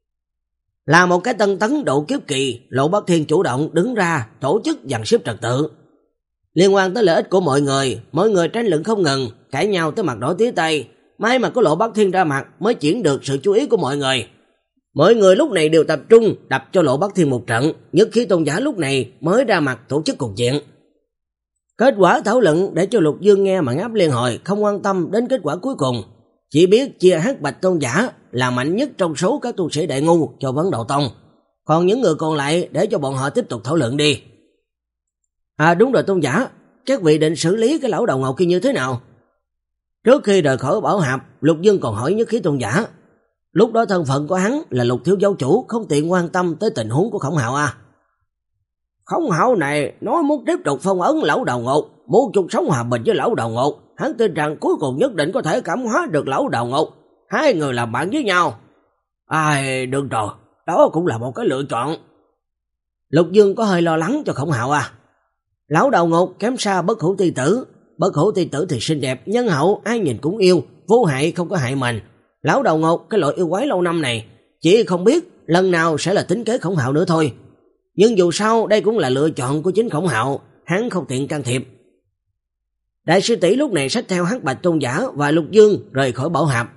Là một cái tân tấn độ kiếp kỳ, Lộ Bắc Thiên chủ động đứng ra tổ chức dàn xếp trật tự. Liên quan tới lợi ích của mọi người, mọi người tranh luận không ngừng, cãi nhau tới mặt đỏ tía tay, may mà có Lộ Bắc Thiên ra mặt mới chuyển được sự chú ý của mọi người. Mọi người lúc này đều tập trung đập cho Lộ Bắc Thiên một trận, nhất khí tôn giả lúc này mới ra mặt tổ chức cuộc diện. Kết quả thảo luận để cho Lục Dương nghe mà ngáp liên hồi, không quan tâm đến kết quả cuối cùng, chỉ biết chia Hắc Bạch Tôn giả là mạnh nhất trong số các tu sĩ Đại Ngô cho Vấn Đạo Tông, còn những người còn lại để cho bọn họ tiếp tục thảo luận đi. À đúng rồi Tôn giả, các vị định xử lý cái lão đầu ngọc kia như thế nào? Trước khi rời khỏi Bảo Hạp, Lục Dương còn hỏi Nhất Khí Tôn giả. Lúc đó thân phận của hắn là Lục thiếu giáo chủ, không tiện quan tâm tới tình huống của Khổng Hạo à. Khổng Hạo này nói muốn tiếp tục phong ấn lão đầu ngục, muốn chung sống hòa bình với lão đầu ngục. Hắn tin rằng cuối cùng nhất định có thể cảm hóa được lão đầu ngục, hai người làm bạn với nhau. Ai, được rồi, đó cũng là một cái lựa chọn. Lục Dương có hơi lo lắng cho Khổng Hạo à. Lão đầu ngục kém xa Bất Hủ Tiên Tử. Bất Hủ Tiên Tử thì xinh đẹp, nhân hậu, ai nhìn cũng yêu, vô hại không có hại mình. Lão đầu ngục, cái loại yêu quái lâu năm này, chỉ không biết lần nào sẽ là tính kế Khổng Hạo nữa thôi. Nhưng dù sao đây cũng là lựa chọn của chính Khổng Hạo, hắn không tiện can thiệp. Đại sư tỷ lúc này xách theo Hắc Bạch Tôn giả và Lục Dương rời khỏi Bảo Hạp.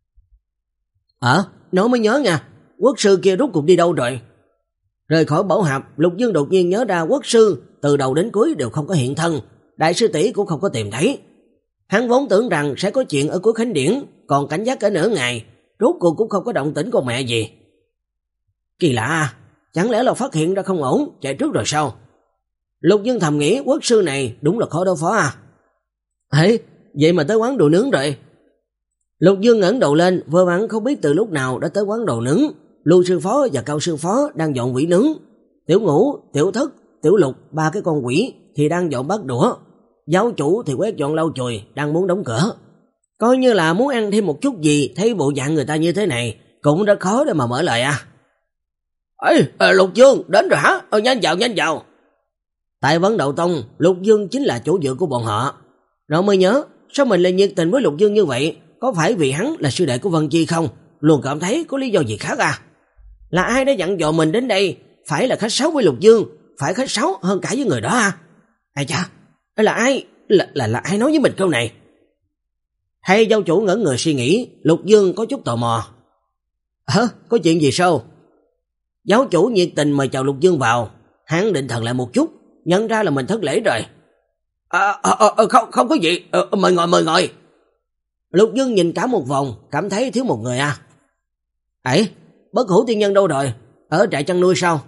Ờ, nói mới nhớ nha, quốc sư kia rút cuộc đi đâu rồi? Rời khỏi Bảo Hạp, Lục Dương đột nhiên nhớ ra quốc sư từ đầu đến cuối đều không có hiện thân, đại sư tỷ cũng không có tìm thấy. Hắn vốn tưởng rằng sẽ có chuyện ở cuối khánh điển, còn cảnh giác cả nửa ngày, rốt cuộc cũng không có động tĩnh con mẹ gì. Kỳ lạ à, chẳng lẽ là phát hiện ra không ổn, chạy trước rồi sao? Lục Dương thầm nghĩ quốc sư này đúng là khó đối phó à. Ê, vậy mà tới quán đồ nướng rồi. Lục Dương ngẩng đầu lên, vừa vặn không biết từ lúc nào đã tới quán đồ nướng. Lưu sư phó và Cao sư phó đang dọn quỷ nướng. Tiểu Ngũ, Tiểu Thất, Tiểu Lục, ba cái con quỷ thì đang dọn bát đũa. Giáo chủ thì quét dọn lau chùi, đang muốn đóng cửa. Coi như là muốn ăn thêm một chút gì, thấy bộ dạng người ta như thế này cũng rất khó để mà mở lời à. Ê, à, Lục Dương, đến rồi hả? Ờ, nhanh vào, nhanh vào. Tại Vấn Đậu Tông, Lục Dương chính là chỗ dựa của bọn họ. Nó mới nhớ, sao mình lại nhiệt tình với Lục Dương như vậy? Có phải vì hắn là sư đệ của Vân Chi không? Luôn cảm thấy có lý do gì khác à? Là ai đã dặn dò mình đến đây? Phải là khách sáo với Lục Dương, phải khách sáo hơn cả với người đó à? Ai cha, là ai? Là, là, là ai nói với mình câu này? Hay giáo chủ ngẩn người suy nghĩ, Lục Dương có chút tò mò. Hả? Có chuyện gì sao? Giáo chủ nhiệt tình mời chào Lục Dương vào. Hắn định thần lại một chút, nhận ra là mình thất lễ rồi. À, à, à, không, không có gì, à, mời ngồi, mời ngồi. Lục Dương nhìn cả một vòng, cảm thấy thiếu một người à. Ấy, Bất Hủ Tiên Nhân đâu rồi? Ở trại chăn nuôi sao?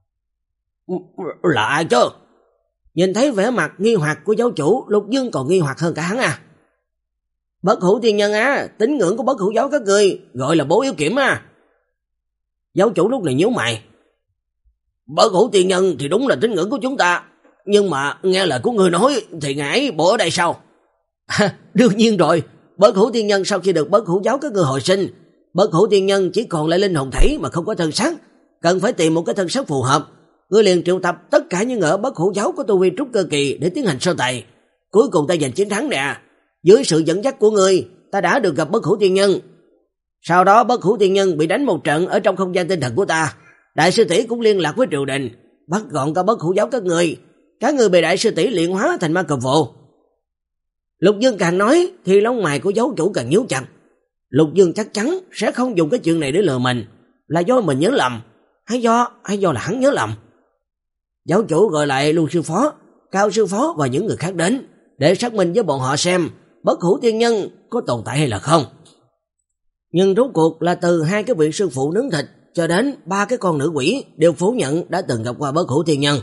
Là ai chứ? Nhìn thấy vẻ mặt nghi hoặc của giáo chủ, Lục Dương còn nghi hoặc hơn cả hắn à. Bất Hủ Tiên Nhân á, tín ngưỡng của Bất Hủ giáo các ngươi gọi là Bố Yếu Kiểm à. Giáo chủ lúc này nhíu mày. Bất Hủ Tiên Nhân thì đúng là tín ngưỡng của chúng ta, nhưng mà nghe lời của người nói thì ngài bộ ở đây sao? À, đương nhiên rồi, Bất Hủ Tiên Nhân sau khi được Bất Hủ giáo các ngươi hồi sinh, Bất Hủ Tiên Nhân chỉ còn lại linh hồn thể mà không có thân xác, cần phải tìm một cái thân xác phù hợp. Ngươi liền triệu tập tất cả những ở Bất Hủ giáo có tu vi trúc cơ kỳ để tiến hành so tài. Cuối cùng ta giành chiến thắng nè. Dưới sự dẫn dắt của ngươi, ta đã được gặp Bất Hủ Tiên Nhân. Sau đó Bất Hủ Tiên Nhân bị đánh một trận ở trong không gian tinh thần của ta. Đại sư tỷ cũng liên lạc với triều đình, bắt gọn cả Bất Hủ giáo các ngươi. Các ngươi bị đại sư tỷ luyện hóa thành ma cập vụ. Lục Dương càng nói thì lông mày của giáo chủ càng nhíu chặt. Lục Dương chắc chắn sẽ không dùng cái chuyện này để lừa mình. Là do mình nhớ lầm, hay do hay do là hắn nhớ lầm. Giáo chủ gọi lại Lưu sư phó, Cao sư phó và những người khác đến để xác minh với bọn họ xem Bất Hủ Tiên Nhân có tồn tại hay là không. Nhưng rốt cuộc là từ hai cái vị sư phụ nướng thịt cho đến ba cái con nữ quỷ đều phủ nhận đã từng gặp qua Bất Hủ Tiên Nhân.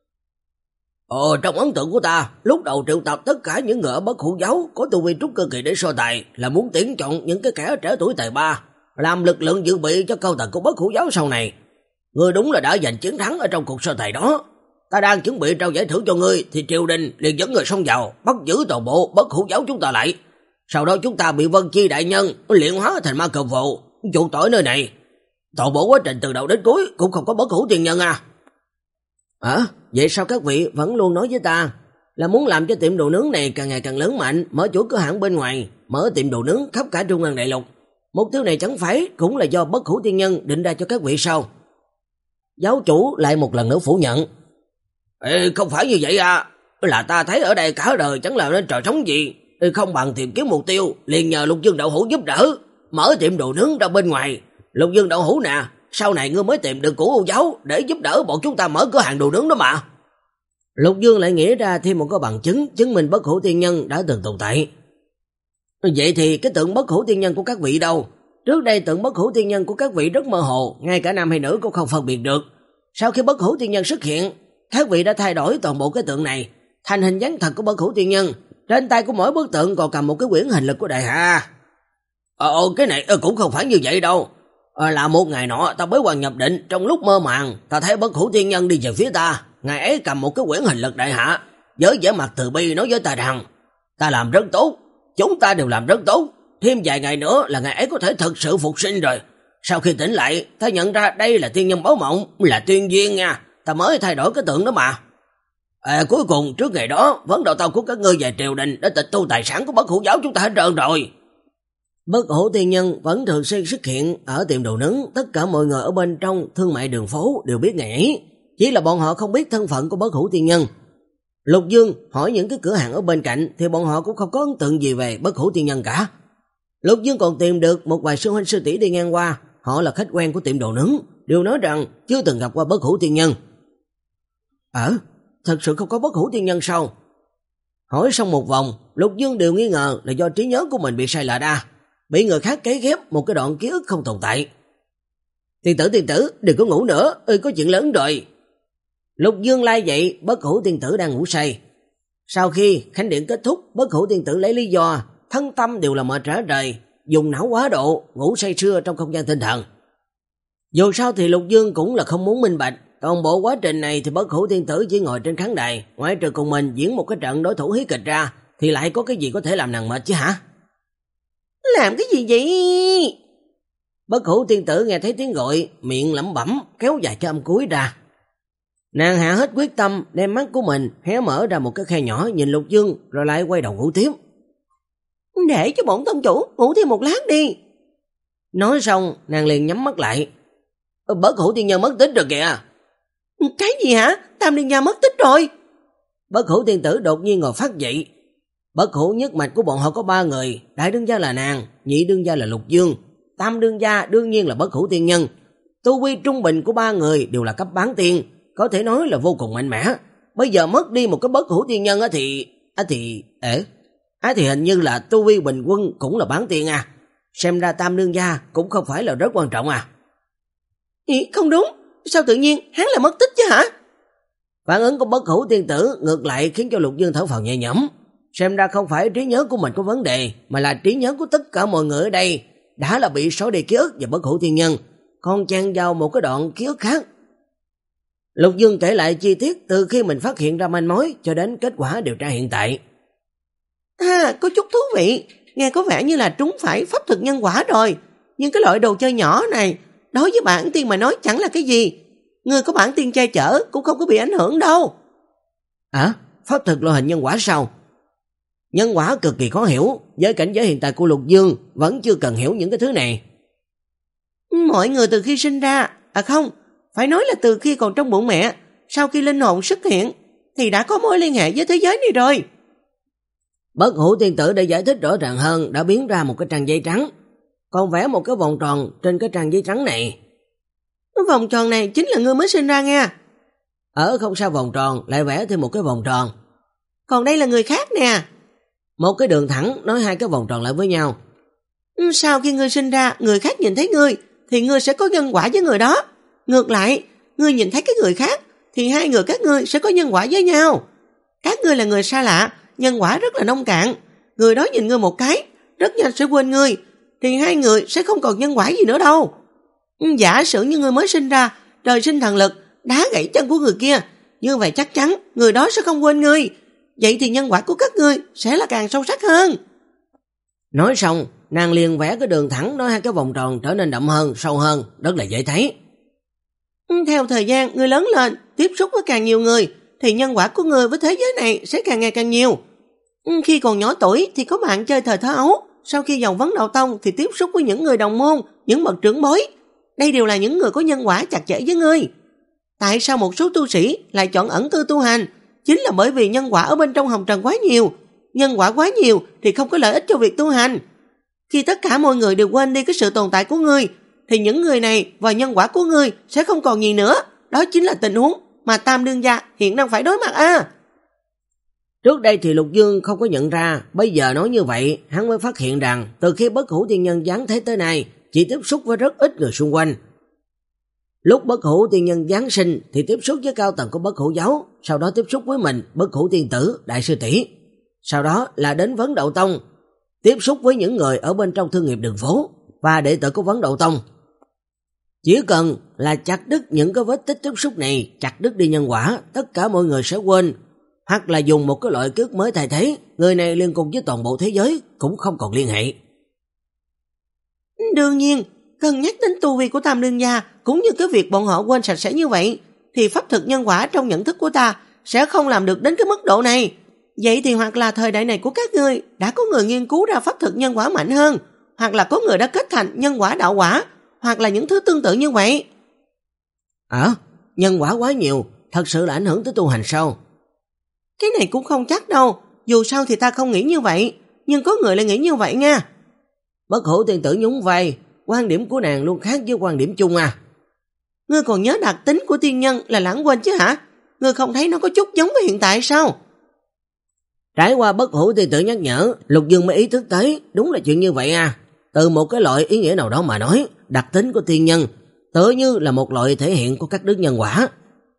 Ờ, trong ấn tượng của ta, lúc đầu triệu tập tất cả những người ở Bất Hủ giáo có tu vi trúc cơ kỳ để so tài là muốn tuyển chọn những cái kẻ trẻ tuổi tài ba, làm lực lượng dự bị cho cao tầng của Bất Hủ giáo sau này. Ngươi đúng là đã giành chiến thắng ở trong cuộc so tài đó. Ta đang chuẩn bị trao giải thưởng cho ngươi thì triều đình liền dẫn người xông vào, bắt giữ toàn bộ Bất Hủ giáo chúng ta lại. Sau đó chúng ta bị Vân Chi đại nhân luyện hóa thành ma cập vụ, chuộc tội nơi này. Toàn bộ quá trình từ đầu đến cuối cũng không có Bất Hủ Tiên Nhân à. À, vậy sao các vị vẫn luôn nói với ta là muốn làm cho tiệm đồ nướng này càng ngày càng lớn mạnh, mở chỗ cửa hàng bên ngoài, mở tiệm đồ nướng khắp cả Trung An Đại Lục. Mục tiêu này chẳng phải cũng là do Bất Hủ Tiên Nhân định ra cho các vị sao? Giáo chủ lại một lần nữa phủ nhận. Ê, không phải như vậy à, là ta thấy ở đây cả đời chẳng làm nên trò sống gì, không bằng tìm kiếm mục tiêu, liền nhờ Lục Dương Đậu Hũ giúp đỡ, mở tiệm đồ nướng ra bên ngoài. Lục Dương Đậu Hũ nè, sau này ngươi mới tìm được Cửu U giáo để giúp đỡ bọn chúng ta mở cửa hàng đồ nướng đó mà. Lục Dương lại nghĩ ra thêm một cái bằng chứng chứng minh Bất Hủ Tiên Nhân đã từng tồn tại. Vậy thì cái tượng Bất Hủ Tiên Nhân của các vị đâu? Trước đây tượng Bất Hủ Tiên Nhân của các vị rất mơ hồ, ngay cả nam hay nữ cũng không phân biệt được. Sau khi Bất Hủ Tiên Nhân xuất hiện, các vị đã thay đổi toàn bộ cái tượng này, thành hình dáng thật của bất hủ tiên nhân, trên tay của mỗi bức tượng còn cầm một cái quyển hình lực của đại hạ. Ờ, cái này cũng không phải như vậy đâu. À, là một ngày nọ ta bế quan nhập định, trong lúc mơ màng ta thấy bất hủ tiên nhân đi về phía ta. Ngài ấy cầm một cái quyển hình lực đại hạ, với vẻ mặt từ bi nói với ta rằng ta làm rất tốt, chúng ta đều làm rất tốt, thêm vài ngày nữa là ngài ấy có thể thực sự phục sinh rồi. Sau khi tỉnh lại, ta nhận ra đây là tiên nhân báo mộng, là tuyên duyên nha, ta mới thay đổi cái tượng đó mà. À, cuối cùng trước ngày đó, vấn đầu tàu của các ngươi và triều đình đã tịch thu tài sản của bất hủ giáo chúng ta hết trơn rồi. Bất hủ tiên nhân vẫn thường xuyên xuất hiện ở tiệm đồ nướng, tất cả mọi người ở bên trong thương mại đường phố đều biết ngày ấy, chỉ là bọn họ không biết thân phận của bất hủ tiên nhân. Lục Dương hỏi những cái cửa hàng ở bên cạnh thì bọn họ cũng không có ấn tượng gì về bất hủ tiên nhân cả. Lục Dương còn tìm được một vài sư huynh sư tỷ đi ngang qua, họ là khách quen của tiệm đồ nướng, đều nói rằng chưa từng gặp qua bất hủ tiên nhân. Ờ, thật sự không có bất hủ tiên nhân sao? Hỏi xong một vòng, Lục Dương đều nghi ngờ là do trí nhớ của mình bị sai lệch à, bị người khác cấy ghép một cái đoạn ký ức không tồn tại. Tiên tử tiên tử, đừng có ngủ nữa, ơi có chuyện lớn rồi. Lục Dương lai dậy, bất hủ tiên tử đang ngủ say. Sau khi khánh điện kết thúc, bất hủ tiên tử lấy lý do thân tâm đều là mệt rã rời, dùng não quá độ, ngủ say sưa trong không gian tinh thần. Dù sao thì Lục Dương cũng là không muốn minh bạch, toàn bộ quá trình này thì bất hủ tiên tử chỉ ngồi trên khán đài, ngoại trừ cùng mình diễn một cái trận đối thủ hí kịch ra, thì lại có cái gì có thể làm nàng mệt chứ hả? Làm cái gì vậy? Bất hủ tiên tử nghe thấy tiếng gọi, miệng lẩm bẩm, kéo dài cho âm cuối ra. Nàng hạ hết quyết tâm, đem mắt của mình hé mở ra một cái khe nhỏ nhìn Lục Dương, rồi lại quay đầu ngủ tiếp. Để cho bổn tông chủ ngủ thêm một lát đi. Nói xong, nàng liền nhắm mắt lại. Bất hủ tiên nhân mất tích rồi kìa. Cái gì hả? Tam Liên Gia mất tích rồi. Bất hủ tiên tử đột nhiên ngồi phát dậy. Bất hủ nhất mạch của bọn họ có ba người, đại đương gia là nàng, nhị đương gia là Lục Dương, tam đương gia đương nhiên là bất hủ tiên nhân. Tu vi trung bình của ba người đều là cấp bán tiên, có thể nói là vô cùng mạnh mẽ. Bây giờ mất đi một cái bất hủ tiên nhân á thì... á thì... ế... á thì hình như là tu vi bình quân cũng là bán tiên à. Xem ra tam đương gia cũng không phải là rất quan trọng à. Ý, không đúng, sao tự nhiên hắn lại mất tích chứ hả? Phản ứng của bất hủ tiên tử ngược lại khiến cho Lục Dương thở phào nhẹ nhõm. Xem ra không phải trí nhớ của mình có vấn đề, mà là trí nhớ của tất cả mọi người ở đây đã là bị xóa đi ký ức và bất hủ tiên nhân, còn chen vào một cái đoạn ký ức khác. Lục Dương kể lại chi tiết từ khi mình phát hiện ra manh mối cho đến kết quả điều tra hiện tại. À, có chút thú vị, nghe có vẻ như là trúng phải pháp thực nhân quả rồi, nhưng cái loại đồ chơi nhỏ này đối với bản tiên mà nói chẳng là cái gì. Người có bản tiên che chở cũng không có bị ảnh hưởng đâu. À, pháp thực loại hình nhân quả sao? Nhân quả cực kỳ khó hiểu, với cảnh giới hiện tại của Lục Dương vẫn chưa cần hiểu những cái thứ này. Mọi người từ khi sinh ra, à không, phải nói là từ khi còn trong bụng mẹ, sau khi linh hồn xuất hiện thì đã có mối liên hệ với thế giới này rồi. Bất hủ tiên tử để giải thích rõ ràng hơn đã biến ra một cái trang giấy trắng, còn vẽ một cái vòng tròn trên cái trang giấy trắng này. Vòng tròn này chính là ngươi mới sinh ra nha. Ở không sau vòng tròn lại vẽ thêm một cái vòng tròn. Còn đây là người khác nè. Một cái đường thẳng nối hai cái vòng tròn lại với nhau. Sau khi ngươi sinh ra, người khác nhìn thấy ngươi thì ngươi sẽ có nhân quả với người đó. Ngược lại, ngươi nhìn thấy cái người khác thì hai người các ngươi sẽ có nhân quả với nhau. Các ngươi là người xa lạ, nhân quả rất là nông cạn. Người đó nhìn ngươi một cái, rất nhanh sẽ quên ngươi, thì hai người sẽ không còn nhân quả gì nữa đâu. Giả sử như ngươi mới sinh ra, trời sinh thần lực, đá gãy chân của người kia, như vậy chắc chắn người đó sẽ không quên ngươi. Vậy thì nhân quả của các ngươi sẽ là càng sâu sắc hơn. Nói xong, nàng liền vẽ cái đường thẳng nối hai cái vòng tròn trở nên đậm hơn, sâu hơn, rất là dễ thấy. Theo thời gian, ngươi lớn lên, tiếp xúc với càng nhiều người, thì nhân quả của ngươi với thế giới này sẽ càng ngày càng nhiều. Khi còn nhỏ tuổi thì có bạn chơi thời thơ ấu, sau khi vào vấn đạo tông thì tiếp xúc với những người đồng môn, những bậc trưởng bối. Đây đều là những người có nhân quả chặt chẽ với ngươi. Tại sao một số tu sĩ lại chọn ẩn cư tu hành? Chính là bởi vì nhân quả ở bên trong hồng trần quá nhiều. Nhân quả quá nhiều thì không có lợi ích cho việc tu hành. Khi tất cả mọi người đều quên đi cái sự tồn tại của ngươi, thì những người này và nhân quả của ngươi sẽ không còn gì nữa. Đó chính là tình huống mà Tam Đương Gia hiện đang phải đối mặt à. Trước đây thì Lục Dương không có nhận ra, bây giờ nói như vậy, hắn mới phát hiện rằng từ khi bất hủ tiên nhân giáng thế tới nay, chỉ tiếp xúc với rất ít người xung quanh. Lúc bất hủ tiên nhân giáng sinh thì tiếp xúc với cao tầng của bất hủ giáo, sau đó tiếp xúc với mình, Bất Hủ Tiên Tử, Đại sư tỷ. Sau đó là đến Vấn Đậu Tông, tiếp xúc với những người ở bên trong thương nghiệp đường phố và đệ tử của Vấn Đậu Tông. Chỉ cần là chặt đứt những cái vết tích tiếp xúc này, chặt đứt đi nhân quả, tất cả mọi người sẽ quên, hoặc là dùng một cái loại ký ức mới thay thế, người này liên cùng với toàn bộ thế giới cũng không còn liên hệ. Đương nhiên, cân nhắc đến tu vi của Tam Đương gia cũng như cái việc bọn họ quên sạch sẽ như vậy, thì pháp thực nhân quả trong nhận thức của ta sẽ không làm được đến cái mức độ này. Vậy thì hoặc là thời đại này của các ngươi đã có người nghiên cứu ra pháp thực nhân quả mạnh hơn, hoặc là có người đã kết thành nhân quả đạo quả, hoặc là những thứ tương tự như vậy. À, nhân quả quá nhiều, thật sự là ảnh hưởng tới tu hành sao? Cái này cũng không chắc đâu, dù sao thì ta không nghĩ như vậy, nhưng có người lại nghĩ như vậy nha. Bất Hủ Tiên Tử nhún vai, quan điểm của nàng luôn khác với quan điểm chung à. Ngươi còn nhớ đặc tính của tiên nhân là lãng quên chứ hả? Ngươi không thấy nó có chút giống với hiện tại sao? Trải qua Bất Hủ Tiên Tử nhắc nhở, Lục Dương mới ý thức tới, đúng là chuyện như vậy à. Từ một cái loại ý nghĩa nào đó mà nói, đặc tính của tiên nhân tựa như là một loại thể hiện của cắt đứt nhân quả.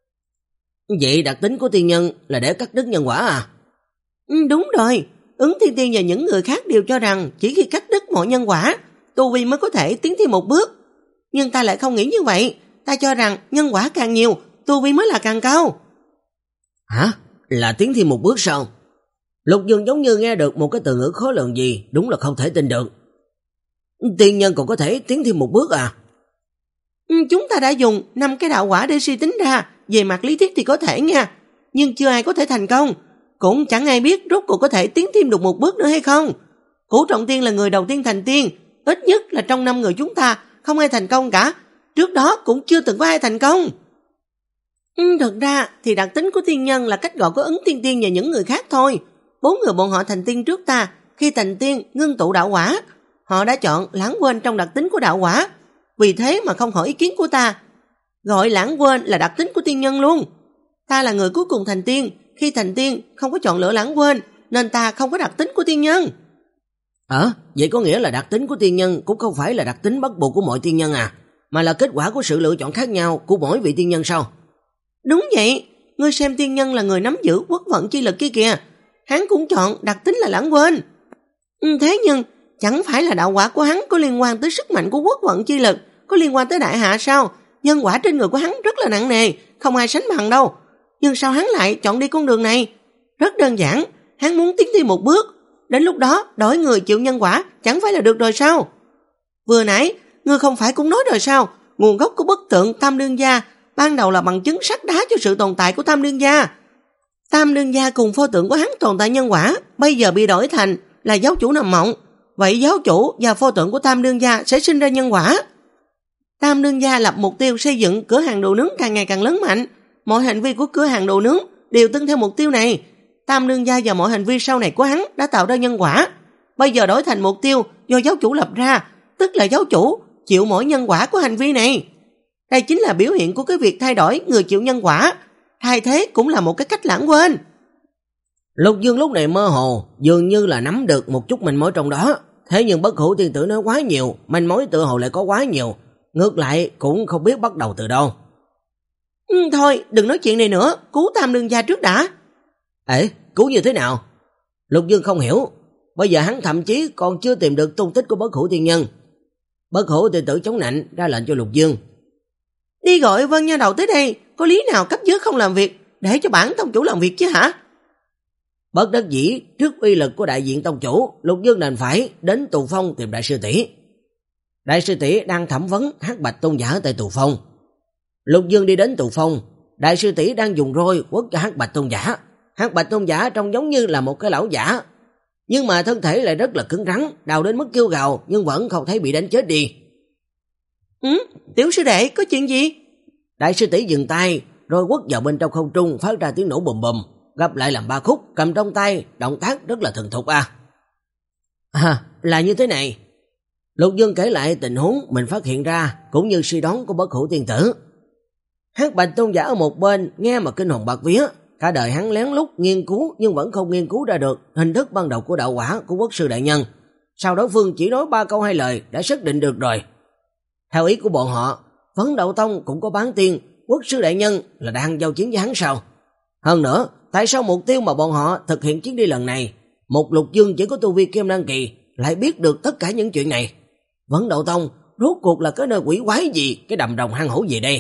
Vậy đặc tính của tiên nhân là để cắt đứt nhân quả à? Ừ, đúng rồi, Ứng Thiên Tiên và những người khác đều cho rằng chỉ khi cắt đứt mọi nhân quả, tu vi mới có thể tiến thêm một bước. Nhưng ta lại không nghĩ như vậy, ta cho rằng nhân quả càng nhiều, tu vi mới là càng cao. Hả? Là tiến thêm một bước sao? Lục Dương giống như nghe được một cái từ ngữ khó lường gì, đúng là không thể tin được. Tiên nhân còn có thể tiến thêm một bước à? Ừ, chúng ta đã dùng năm cái đạo quả để suy tính ra, về mặt lý thuyết thì có thể nha, nhưng chưa ai có thể thành công, cũng chẳng ai biết rốt cuộc có thể tiến thêm được một bước nữa hay không. Cửu Trọng Tiên là người đầu tiên thành tiên, ít nhất là trong năm người chúng ta không ai thành công cả, trước đó cũng chưa từng có ai thành công. Ừ, thật ra thì đặc tính của tiên nhân là cách gọi của Ứng Thiên Tiên và những người khác thôi. Bốn người bọn họ thành tiên trước ta, khi thành tiên ngưng tụ đạo quả, họ đã chọn lãng quên trong đặc tính của đạo quả, vì thế mà không hỏi ý kiến của ta. Gọi lãng quên là đặc tính của tiên nhân luôn. Ta là người cuối cùng thành tiên, khi thành tiên không có chọn lựa lãng quên, nên ta không có đặc tính của tiên nhân. Ờ, vậy có nghĩa là đặc tính của tiên nhân cũng không phải là đặc tính bắt buộc của mọi tiên nhân à, mà là kết quả của sự lựa chọn khác nhau của mỗi vị tiên nhân sao? Đúng vậy, ngươi xem tiên nhân là người nắm giữ quốc vận chi lực kia kìa, hắn cũng chọn đặc tính là lãng quên. Ừ, thế nhưng chẳng phải là đạo quả của hắn có liên quan tới sức mạnh của quốc vận chi lực, có liên quan tới đại hạ sao? Nhân quả trên người của hắn rất là nặng nề, không ai sánh bằng đâu. Nhưng sao hắn lại chọn đi con đường này? Rất đơn giản, hắn muốn tiến thêm một bước. Đến lúc đó đổi người chịu nhân quả chẳng phải là được rồi sao? Vừa nãy ngươi không phải cũng nói rồi sao? Nguồn gốc của bức tượng Tam Đương gia ban đầu là bằng chứng sắt đá cho sự tồn tại của Tam Đương gia. Tam Đương gia cùng pho tượng của hắn tồn tại nhân quả, bây giờ bị đổi thành là giáo chủ nằm mộng. Vậy giáo chủ và pho tượng của Tam Đương gia sẽ sinh ra nhân quả. Tam Đương gia lập mục tiêu xây dựng cửa hàng đồ nướng càng ngày càng lớn mạnh. Mọi hành vi của cửa hàng đồ nướng đều tuân theo mục tiêu này. Tam Đương gia và mọi hành vi sau này của hắn đã tạo ra nhân quả. Bây giờ đổi thành mục tiêu do giáo chủ lập ra, tức là giáo chủ chịu mỗi nhân quả của hành vi này. Đây chính là biểu hiện của cái việc thay đổi người chịu nhân quả. Thay thế cũng là một cái cách lãng quên. Lục Dương lúc này mơ hồ, dường như là nắm được một chút manh mối trong đó. Thế nhưng Bất Hủ Tiên Tử nói quá nhiều, manh mối tự hồ lại có quá nhiều. Ngược lại cũng không biết bắt đầu từ đâu. Ừ, thôi đừng nói chuyện này nữa, cứu Tam Đương gia trước đã. Ê, cứu như thế nào? Lục Dương không hiểu. Bây giờ hắn thậm chí còn chưa tìm được tung tích của Bất Hủ Tiên Nhân. Bất Hủ Tiên Tử chống nạnh ra lệnh cho Lục Dương. Đi gọi Vân Nha Đầu tới đây, có lý nào cấp dưới không làm việc, để cho bản tông chủ làm việc chứ hả? Bất đắc dĩ, trước uy lực của đại diện tông chủ, Lục Dương đành phải đến Tù Phong tìm đại sư tỷ. Đại sư tỷ đang thẩm vấn Hắc Bạch Tôn giả tại Tù Phong. Lục Dương đi đến Tù Phong, đại sư tỷ đang dùng roi quất cho Hắc Bạch Tôn giả. Hắc Bạch Tôn giả trông giống như là một cái lão giả, nhưng mà thân thể lại rất là cứng rắn, đau đến mức kêu gào nhưng vẫn không thấy bị đánh chết đi. Ừ, tiểu sư đệ có chuyện gì? Đại sư tỷ dừng tay, rồi quất vào bên trong không trung phát ra tiếng nổ bùm bùm, gấp lại làm ba khúc, cầm trong tay, động tác rất là thuần thục à. À, là như thế này. Lục Dương kể lại tình huống mình phát hiện ra, cũng như suy đoán của Bất Hủ Tiên Tử. Hắc Bạch Tôn giả ở một bên nghe mà kinh hồn bạt vía, cả đời hắn lén lút nghiên cứu nhưng vẫn không nghiên cứu ra được hình thức ban đầu của đạo quả của quốc sư đại nhân. Sau đối phương chỉ nói ba câu hai lời đã xác định được rồi. Theo ý của bọn họ, Vấn Đậu Tông cũng có bán tiên, quốc sư đại nhân là đang giao chiến với hắn sao? Hơn nữa, tại sao mục tiêu mà bọn họ thực hiện chuyến đi lần này, một lục dương chỉ có tu vi kim đan kỳ lại biết được tất cả những chuyện này? Vấn Đạo Tông rốt cuộc là cái nơi quỷ quái gì, cái đầm rồng hang hổ gì đây?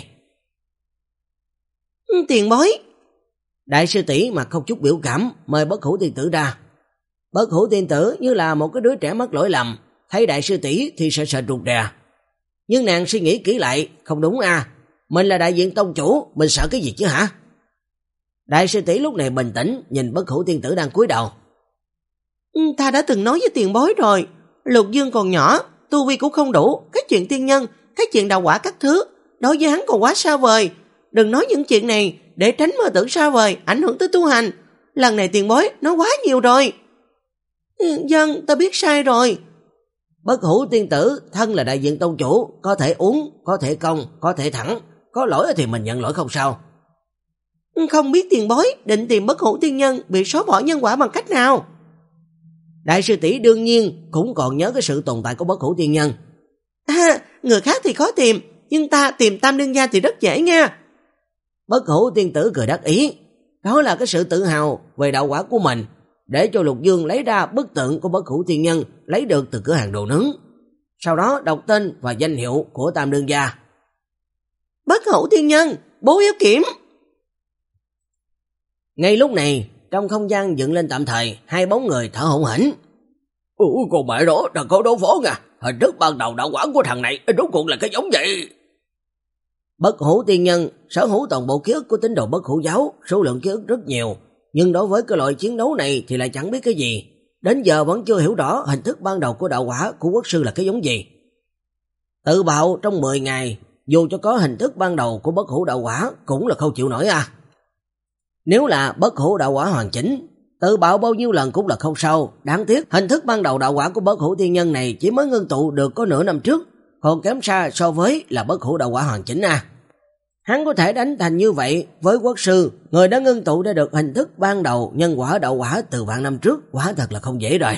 Tiền bối. Đại sư tỷ mặt không chút biểu cảm mời Bất Hủ tiên tử ra. Bất Hủ tiên tử như là một cái đứa trẻ mắc lỗi lầm, thấy đại sư tỷ thì sợ sợ rụt rè. Nhưng nàng suy nghĩ kỹ lại, không đúng à, mình là đại diện tông chủ, mình sợ cái gì chứ hả? Đại sư tỷ lúc này bình tĩnh nhìn Bất Hủ tiên tử đang cúi đầu. Ta đã từng nói với tiền bối rồi, Lục Dương còn nhỏ, tu vi cũng không đủ, cái chuyện tiên nhân, cái chuyện đạo quả các thứ, đối với hắn còn quá xa vời. Đừng nói những chuyện này để tránh mơ tưởng xa vời, ảnh hưởng tới tu hành. Lần này tiền bối nói quá nhiều rồi. Dân, ta biết sai rồi. Bất Hủ tiên tử thân là đại diện tông chủ, có thể uống, có thể công, có thể thẳng, có lỗi thì mình nhận lỗi không sao. Không biết tiền bối định tìm Bất Hủ tiên nhân bị xóa bỏ nhân quả bằng cách nào? Đại sư tỷ đương nhiên cũng còn nhớ cái sự tồn tại của Bất Hủ tiên nhân. À, người khác thì khó tìm, nhưng ta tìm Tam Đương gia thì rất dễ nha. Bất Hủ tiên tử cười đắc ý, đó là cái sự tự hào về đạo quả của mình, để cho Lục Dương lấy ra bức tượng của Bất Hủ tiên nhân lấy được từ cửa hàng đồ nướng. Sau đó đọc tên và danh hiệu của Tam Đương gia. Bất Hủ tiên nhân, Bố Yếu Kiểm. Ngay lúc này, trong không gian dựng lên tạm thời, hai bóng người thở hổn hển. Ủa con mẹ đó, đừng có đối phó nha. Hình thức ban đầu đạo quả của thằng này rốt cuộc là cái giống gì? Bất Hủ tiên nhân sở hữu toàn bộ ký ức của tín đồ Bất Hủ giáo, số lượng ký ức rất nhiều, nhưng đối với cái loại chiến đấu này thì lại chẳng biết cái gì. Đến giờ vẫn chưa hiểu rõ hình thức ban đầu của đạo quả của quốc sư là cái giống gì. Tự bạo trong mười ngày, dù cho có hình thức ban đầu của Bất Hủ đạo quả cũng là không chịu nổi à. Nếu là Bất Hủ đạo quả hoàn chỉnh, tự bạo bao nhiêu lần cũng là không sao. Đáng tiếc hình thức ban đầu đạo quả của Bất Hủ tiên nhân này chỉ mới ngưng tụ được có nửa năm trước, còn kém xa so với là Bất Hủ đạo quả hoàn chỉnh à. Hắn có thể đánh thành như vậy với quốc sư, người đã ngưng tụ ra được hình thức ban đầu nhân quả đạo quả từ vạn năm trước, quả thật là không dễ rồi.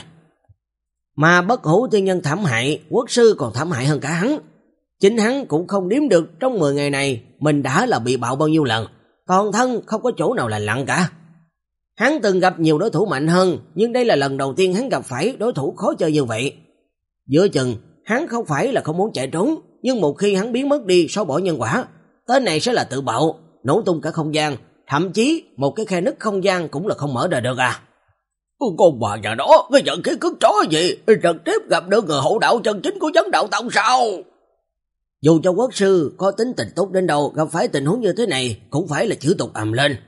Mà Bất Hủ tiên nhân thảm hại, quốc sư còn thảm hại hơn cả hắn. Chính hắn cũng không đếm được trong mười ngày này mình đã là bị bạo bao nhiêu lần, toàn thân không có chỗ nào là lặng cả. Hắn từng gặp nhiều đối thủ mạnh hơn, nhưng đây là lần đầu tiên hắn gặp phải đối thủ khó chơi như vậy. Giữa chừng, hắn không phải là không muốn chạy trốn, nhưng một khi hắn biến mất đi xóa bỏ nhân quả, tên này sẽ là tự bạo, nổ tung cả không gian, thậm chí một cái khe nứt không gian cũng là không mở ra được à. Con bà nhà đó, cái giận cái cức chó gì, trực tiếp gặp được người hộ đạo chân chính của Vấn Đạo Tông sao? Dù cho quốc sư có tính tình tốt đến đâu, gặp phải tình huống như thế này cũng phải là chửi tục ầm lên.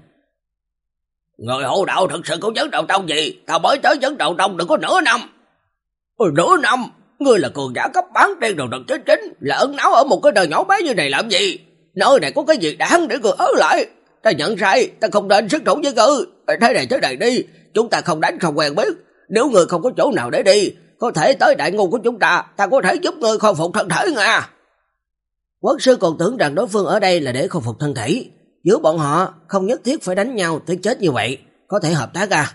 Người hộ đạo thật sự có Vấn Đạo Tông gì? Tao mới tới Vấn Đạo Tông được có nửa năm. Ừ, nửa năm? Ngươi là cường giả cấp bán đen đồ đực chết chính, là ẩn náu ở một cái đời nhỏ bé như này làm gì? Nơi này có cái gì đáng để người ở lại? Ta nhận sai, ta không nên sức thủ với ngươi. Thế này thế này đi, chúng ta không đánh không quen biết. Nếu người không có chỗ nào để đi, có thể tới đại ngôn của chúng ta, ta có thể giúp ngươi khôi phục thân thể nha. Quốc sư còn tưởng rằng đối phương ở đây là để khôi phục thân thể. Giữa bọn họ không nhất thiết phải đánh nhau tới chết như vậy, có thể hợp tác à.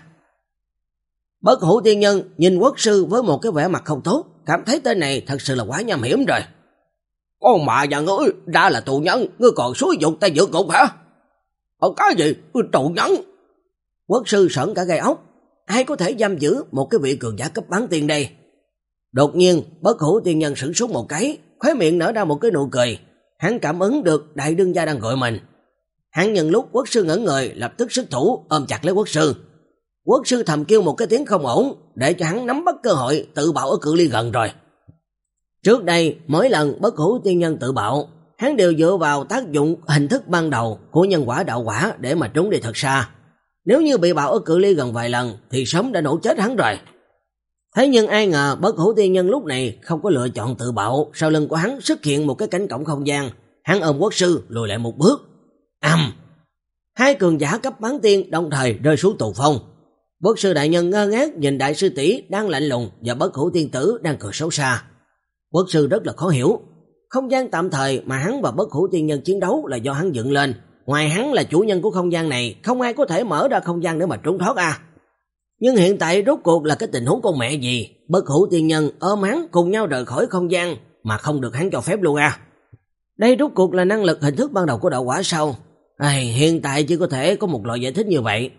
Bất Hủ tiên nhân nhìn quốc sư với một cái vẻ mặt không tốt, cảm thấy tên này thật sự là quá nham hiểm rồi. Con mà nhà ngươi ra là tù nhân, ngươi còn xúi dục ta vượt ngục hả? Ở cái gì? Tù nhân? Quốc sư sởn cả gai ốc, ai có thể giam giữ một cái vị cường giả cấp bán tiên đây? Đột nhiên Bất Hủ tiên nhân sửng sốt một cái, khóe miệng nở ra một cái nụ cười. Hắn cảm ứng được đại đương gia đang gọi mình. Hắn nhân lúc quốc sư ngẩn người, lập tức xuất thủ ôm chặt lấy quốc sư. Quốc sư thầm kêu một cái tiếng không ổn, để cho hắn nắm bắt cơ hội tự bạo ở cự ly gần rồi. Trước đây, mỗi lần Bất Hủ tiên nhân tự bạo, hắn đều dựa vào tác dụng hình thức ban đầu của nhân quả đạo quả để mà trốn đi thật xa. Nếu như bị bạo ở cự ly gần vài lần thì sớm đã nổ chết hắn rồi. Thế nhưng ai ngờ Bất Hủ tiên nhân lúc này không có lựa chọn tự bạo, sau lưng của hắn xuất hiện một cái cánh cổng không gian, hắn ôm quốc sư lùi lại một bước. Ầm! Hai cường giả cấp bán tiên đồng thời rơi xuống tù phong. Quốc sư đại nhân ngơ ngác nhìn đại sư tỷ đang lạnh lùng và Bất Hủ tiên tử đang cười xấu xa. Quốc sư rất là khó hiểu, không gian tạm thời mà hắn và Bất Hủ tiên nhân chiến đấu là do hắn dựng lên, ngoài hắn là chủ nhân của không gian này, không ai có thể mở ra không gian để mà trốn thoát à. Nhưng hiện tại rốt cuộc là cái tình huống con mẹ gì, Bất Hủ tiên nhân ôm hắn cùng nhau rời khỏi không gian mà không được hắn cho phép luôn à. Đây rốt cuộc là năng lực hình thức ban đầu của đạo quả sao? Ai, hiện tại chỉ có thể có một loại giải thích như vậy.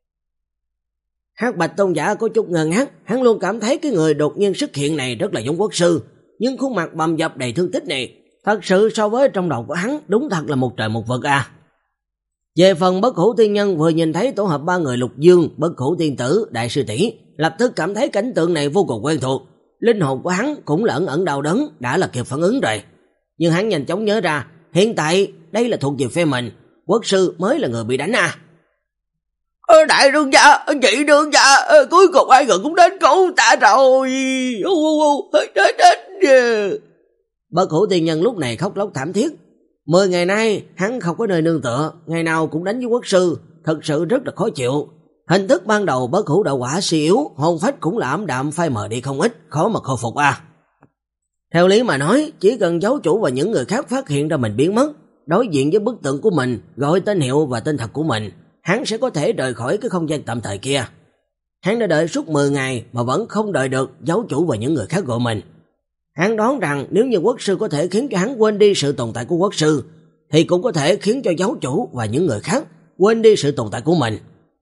Hắc Bạch Tôn giả có chút ngơ ngác, hắn luôn cảm thấy cái người đột nhiên xuất hiện này rất là giống quốc sư, nhưng khuôn mặt bầm dập đầy thương tích này, thật sự so với trong đầu của hắn đúng thật là một trời một vực à. Về phần Bất Hủ Tiên Nhân vừa nhìn thấy tổ hợp ba người Lục Dương, Bất Hủ Tiên Tử, Đại Sư Tỷ, lập tức cảm thấy cảnh tượng này vô cùng quen thuộc. Linh hồn của hắn cũng là ẩn ẩn đau đớn, đã là kịp phản ứng rồi. Nhưng hắn nhanh chóng nhớ ra, hiện tại đây là thuộc về phe mình, quốc sư mới là người bị đánh à. Ờ, đại đương gia, chị đương gia, ờ, cuối cùng hai người cũng đến cứu ta rồi. Ô, ô, ô, đến, đến. Bất Hủ Tiên Nhân lúc này khóc lóc thảm thiết. Mười ngày nay, hắn không có nơi nương tựa, ngày nào cũng đánh với quốc sư, thật sự rất là khó chịu. Hình thức ban đầu Bất Hủ Đạo Quả suy yếu, hồn phách cũng là ảm đạm phai mờ đi không ít, khó mà khôi phục à. Theo lý mà nói, chỉ cần giáo chủ và những người khác phát hiện ra mình biến mất, đối diện với bức tượng của mình, gọi tên hiệu và tên thật của mình, hắn sẽ có thể rời khỏi cái không gian tạm thời kia. Hắn đã đợi suốt mười ngày mà vẫn không đợi được giáo chủ và những người khác gọi mình. Hắn đoán rằng nếu như quốc sư có thể khiến cho hắn quên đi sự tồn tại của quốc sư, thì cũng có thể khiến cho giáo chủ và những người khác quên đi sự tồn tại của mình.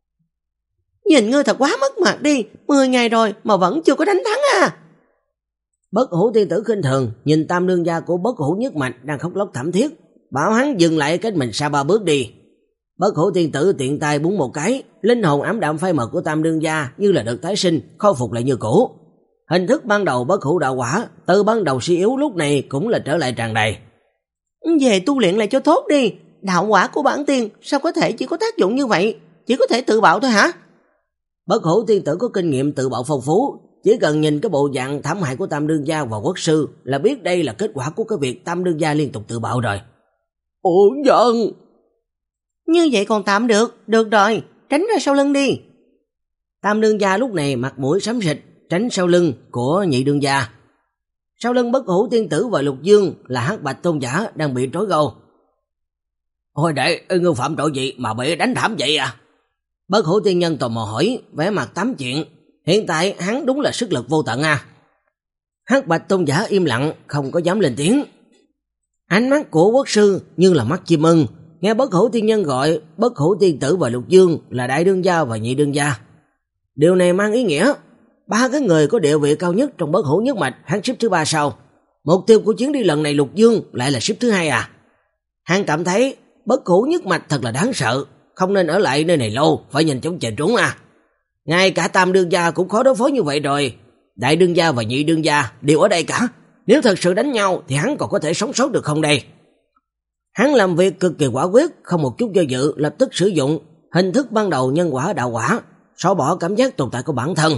Nhìn ngươi thật quá mất mặt đi, mười ngày rồi mà vẫn chưa có đánh thắng à. Bất Hủ Tiên Tử khinh thường nhìn tam nương gia của Bất Hủ Nhất Mạch đang khóc lóc thảm thiết, bảo hắn dừng lại cách mình xa ba bước đi. Bất Hủ Tiên Tử tiện tay búng một cái, linh hồn ảm đạm phai mờ của tam nương gia như là được tái sinh, khôi phục lại như cũ. Hình thức ban đầu Bất Hủ Đạo Quả từ ban đầu suy yếu lúc này cũng là trở lại tràn đầy. Về tu luyện lại cho tốt đi, đạo quả của bản tiên sao có thể chỉ có tác dụng như vậy, chỉ có thể tự bạo thôi hả? Bất Hủ Tiên Tử có kinh nghiệm tự bạo phong phú, chỉ cần nhìn cái bộ dạng thảm hại của tam đương gia và quốc sư là biết đây là kết quả của cái việc tam đương gia liên tục tự bạo rồi. Ủa dân, như vậy còn tạm được, được rồi, tránh ra sau lưng đi. Tam đương gia lúc này mặt mũi xám xịt, tránh sau lưng của nhị đương gia. Sau lưng Bất Hủ Tiên Tử và Lục Dương là Hắc Bạch Tôn giả đang bị trói gô. Ôi đệ, ngươi phạm tội gì mà bị đánh thảm vậy à? Bất Hủ Tiên Nhân tò mò hỏi, vẻ mặt tám chuyện. Hiện tại hắn đúng là sức lực vô tận à. Hắc Bạch Tôn giả im lặng, không có dám lên tiếng. Ánh mắt của quốc sư như là mắt chim ưng, nghe Bất Hủ Tiên Nhân gọi Bất Hủ Tiên Tử và Lục Dương là đại đương gia và nhị đương gia. Điều này mang ý nghĩa ba cái người có địa vị cao nhất trong Bất Hủ Nhất Mạch hắn xếp thứ ba sau. Mục tiêu của chuyến đi lần này Lục Dương lại là xếp thứ hai à. Hắn cảm thấy Bất Hủ Nhất Mạch thật là đáng sợ, không nên ở lại nơi này lâu, phải nhanh chóng chạy trốn à. Ngay cả tam đương gia cũng khó đối phó như vậy rồi, đại đương gia và nhị đương gia đều ở đây cả. Nếu thật sự đánh nhau thì hắn còn có thể sống sót được không đây? Hắn làm việc cực kỳ quả quyết, không một chút do dự, lập tức sử dụng hình thức ban đầu nhân quả đạo quả, xóa bỏ cảm giác tồn tại của bản thân.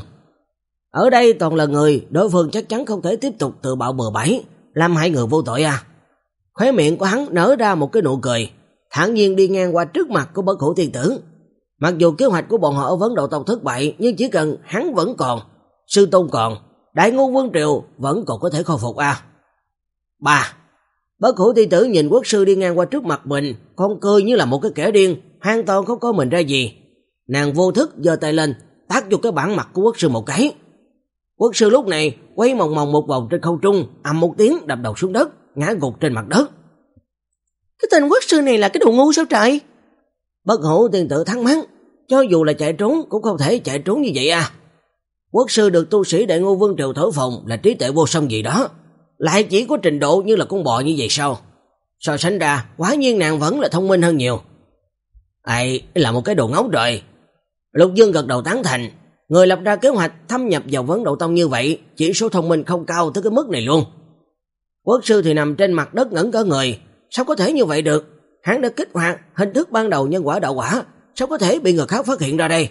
Ở đây toàn là người, đối phương chắc chắn không thể tiếp tục tự bạo bừa bãi, làm hại người vô tội à. Khóe miệng của hắn nở ra một cái nụ cười, thản nhiên đi ngang qua trước mặt của Bất Hủ Tiên Tử. Mặc dù kế hoạch của bọn họ ở Vấn Độ Tông thất bại, nhưng chỉ cần hắn vẫn còn, sư tôn còn, Đại Ngô Vương Triều vẫn còn có thể khôi phục à. Ba, Bất Hủ Tiên Tử nhìn quốc sư đi ngang qua trước mặt mình, con cười như là một cái kẻ điên, hoàn toàn không có mình ra gì. Nàng vô thức giơ tay lên, tát vô cái bản mặt của quốc sư một cái. Quốc sư lúc này quay mòng mòng một vòng trên không trung, ầm một tiếng đập đầu xuống đất, ngã gục trên mặt đất. Cái tên quốc sư này là cái đồ ngu sao trời? Bất Hủ Tiên Tử thắc mắc, cho dù là chạy trốn cũng không thể chạy trốn như vậy à. Quốc sư được tu sĩ Đại Ngô Vương Triều thở phồng là trí tuệ vô song gì đó, lại chỉ có trình độ như là con bò như vậy sao? So sánh ra, quả nhiên nàng vẫn là thông minh hơn nhiều. Ấy là một cái đồ ngốc rồi. Lục Dương gật đầu tán thành, người lập ra kế hoạch thâm nhập vào Vấn Độ Tông như vậy, chỉ số thông minh không cao tới cái mức này luôn. Quốc sư thì nằm trên mặt đất ngẩn cả người, sao có thể như vậy được? Hắn đã kích hoạt hình thức ban đầu nhân quả đạo quả, sao có thể bị người khác phát hiện ra đây?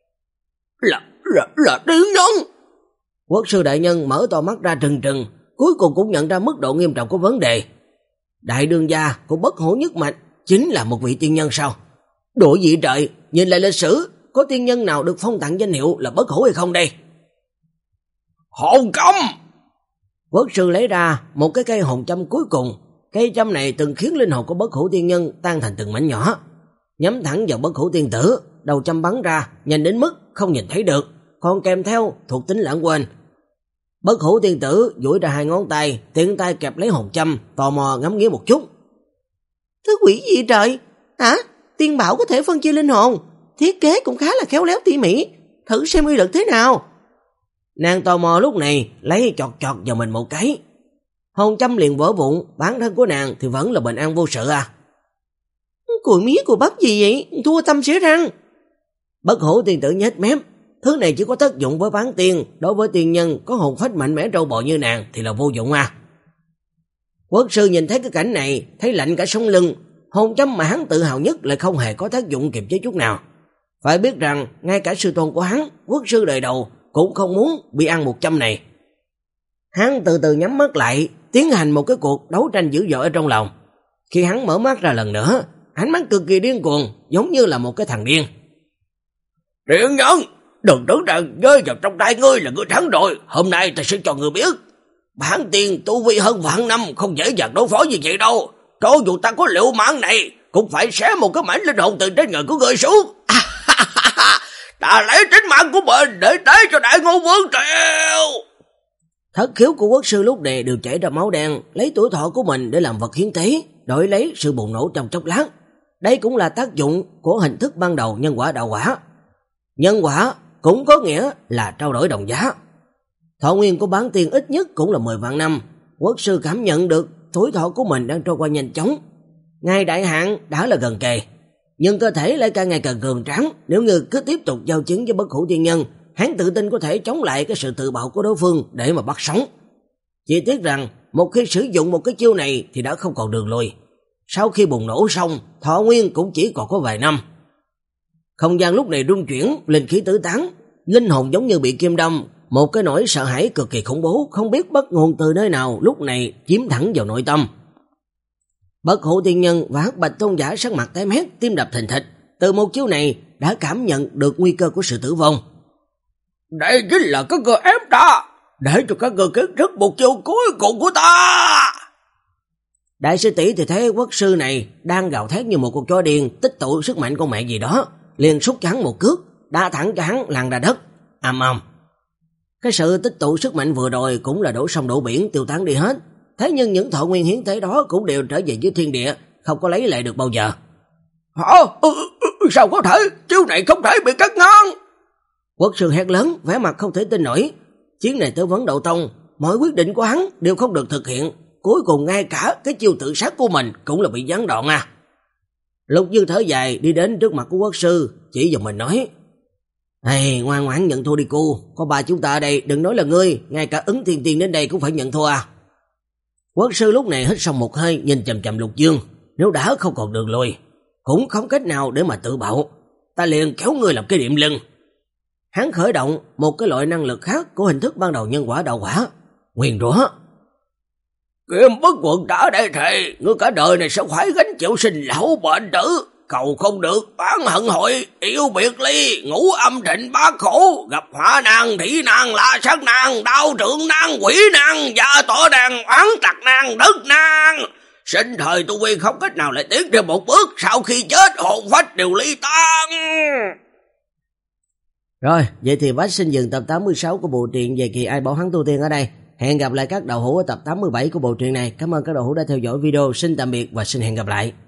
Là, là, là điên nhân! Quốc sư đại nhân mở to mắt ra trừng trừng, cuối cùng cũng nhận ra mức độ nghiêm trọng của vấn đề. Đại đương gia của Bất Hủ Nhất Mạch chính là một vị tiên nhân sao? Độ dị trời, nhìn lại lịch sử, có tiên nhân nào được phong tặng danh hiệu là bất hủ hay không đây? Hồn cấm! Quốc sư lấy ra một cái cây hồn châm cuối cùng. Cây châm này từng khiến linh hồn của Bất Hủ tiên nhân tan thành từng mảnh nhỏ, nhắm thẳng vào Bất Hủ tiên tử, đầu châm bắn ra nhanh đến mức không nhìn thấy được, còn kèm theo thuộc tính lãng quên. Bất Hủ tiên tử duỗi ra hai ngón tay, tiện tay kẹp lấy hồn châm, tò mò ngắm nghía một chút. Thứ quỷ gì trời? Hả? tiên bảo có thể phân chia linh hồn, thiết kế cũng khá là khéo léo tỉ mỉ, thử xem uy lực thế nào. Nàng tò mò lúc này lấy chọt chọt vào mình một cái. Hồn châm liền vỡ vụn, bản thân của nàng thì vẫn là bình an vô sự à. Cùi mía cùi bắp gì vậy, thua tâm xỉa răng. Bất hủ tiên tử nhếch mép, thứ này chỉ có tác dụng với bán tiên, đối với tiên nhân có hồn phách mạnh mẽ trâu bò như nàng thì là vô dụng à. Quốc sư nhìn thấy cái cảnh này, thấy lạnh cả sống lưng, hồn châm mà hắn tự hào nhất lại không hề có tác dụng kiềm chế chút nào. Phải biết rằng, ngay cả sư tôn của hắn, quốc sư đời đầu, cũng không muốn bị ăn một châm này. Hắn từ từ nhắm mắt lại, tiến hành một cái cuộc đấu tranh dữ dội ở trong lòng. Khi hắn mở mắt ra lần nữa, ánh mắt cực kỳ điên cuồng, giống như là một cái thằng điên. Điện nhân, đừng tưởng rằng rơi vào trong tay ngươi là ngươi thắng rồi, hôm nay ta sẽ cho ngươi biết. Bản tiên tu vi hơn vạn năm không dễ dàng đối phó như vậy đâu. Cho dù ta có liệu mạng này, cũng phải xé một cái mảnh linh hồn từ trên người của ngươi xuống. Ta lấy tính mạng của mình để tế cho đại ngô vương triều. Thất khiếu của quốc sư lúc này đều chảy ra máu đen, lấy tuổi thọ của mình để làm vật hiến tế, đổi lấy sự bùng nổ trong chốc lát. Đây cũng là tác dụng của hình thức ban đầu nhân quả đạo quả. Nhân quả cũng có nghĩa là trao đổi đồng giá. Thọ nguyên của bán tiên ít nhất cũng là mười vạn năm. Quốc sư cảm nhận được tuổi thọ của mình đang trôi qua nhanh chóng. Ngày đại hạn đã là gần kề, nhưng cơ thể lại càng ngày càng cường tráng. Nếu như cứ tiếp tục giao chiến với bất hủ tiên nhân, hắn tự tin có thể chống lại cái sự tự bạo của đối phương để mà bắt sống. Chỉ tiếc rằng một khi sử dụng một cái chiêu này thì đã không còn đường lui. Sau khi bùng nổ xong, thọ nguyên cũng chỉ còn có vài năm. Không gian lúc này rung chuyển, linh khí tứ tán, linh hồn giống như bị kim đâm, một cái nỗi sợ hãi cực kỳ khủng bố, không biết bắt nguồn từ nơi nào lúc này chiếm thẳng vào nội tâm. Bất hủ tiên nhân và Hắc Bạch tôn giả sắc mặt tái mét, tim đập thình thịch, từ một chiêu này đã cảm nhận được nguy cơ của sự tử vong. Đây chính là các người ép ta, để cho các người kiến thức một chiêu cuối cùng của ta. Đại sư tỷ thì thấy quốc sư này đang gào thét như một con chó điên, tích tụ sức mạnh con mẹ gì đó, liền xúc cho hắn một cước, đá thẳng cho hắn lăn ra đất. Ầm ầm. Cái sự tích tụ sức mạnh vừa rồi cũng là đổ sông đổ biển, tiêu tán đi hết. Thế nhưng những thọ nguyên hiến tế đó cũng đều trở về dưới thiên địa, không có lấy lại được bao giờ. Hả? Ừ, ừ, sao có thể? Chiêu này không thể bị cắt ngang. Quốc sư hét lớn, vẻ mặt không thể tin nổi. Chiến này tới vấn Đạo Tông, mọi quyết định của hắn đều không được thực hiện, cuối cùng ngay cả cái chiêu tự sát của mình cũng là bị gián đoạn à. Lục Dương thở dài đi đến trước mặt của quốc sư, chỉ vào mình nói: "Hey, ngoan ngoãn nhận thua đi cô, có ba chúng ta ở đây, đừng nói là ngươi, ngay cả ứng thiên tiên đến đây cũng phải nhận thua à." Quốc sư lúc này hít xong một hơi, nhìn chằm chằm Lục Dương, nếu đã không còn đường lui, cũng không cách nào để mà tự bạo, ta liền kéo ngươi làm cái điểm lưng. Hắn khởi động một cái loại năng lực khác của hình thức ban đầu nhân quả đạo quả, nguyền rủa. Kiếm bất quận đã đây thề, ngươi cả đời này sẽ phải gánh chịu sinh lão bệnh tử, cầu không được, oán hận hội, yêu biệt ly, ngũ âm thịnh bá khổ, gặp hỏa nan, thị nan, la sát nan, đau trượng nan, quỷ nan, gia tỏ nan, oán tặc nan, đất nan. Sinh thời tu vi không cách nào lại tiến thêm một bước, sau khi chết hồn phách đều ly tan. Rồi, vậy thì Bách xin dừng tập tám mươi sáu của bộ truyện về kỳ Ai Bảo Hắn Tu Tiên ở đây. Hẹn gặp lại các đạo hữu ở tập tám mươi bảy của bộ truyện này. Cảm ơn các đạo hữu đã theo dõi video. Xin tạm biệt và xin hẹn gặp lại.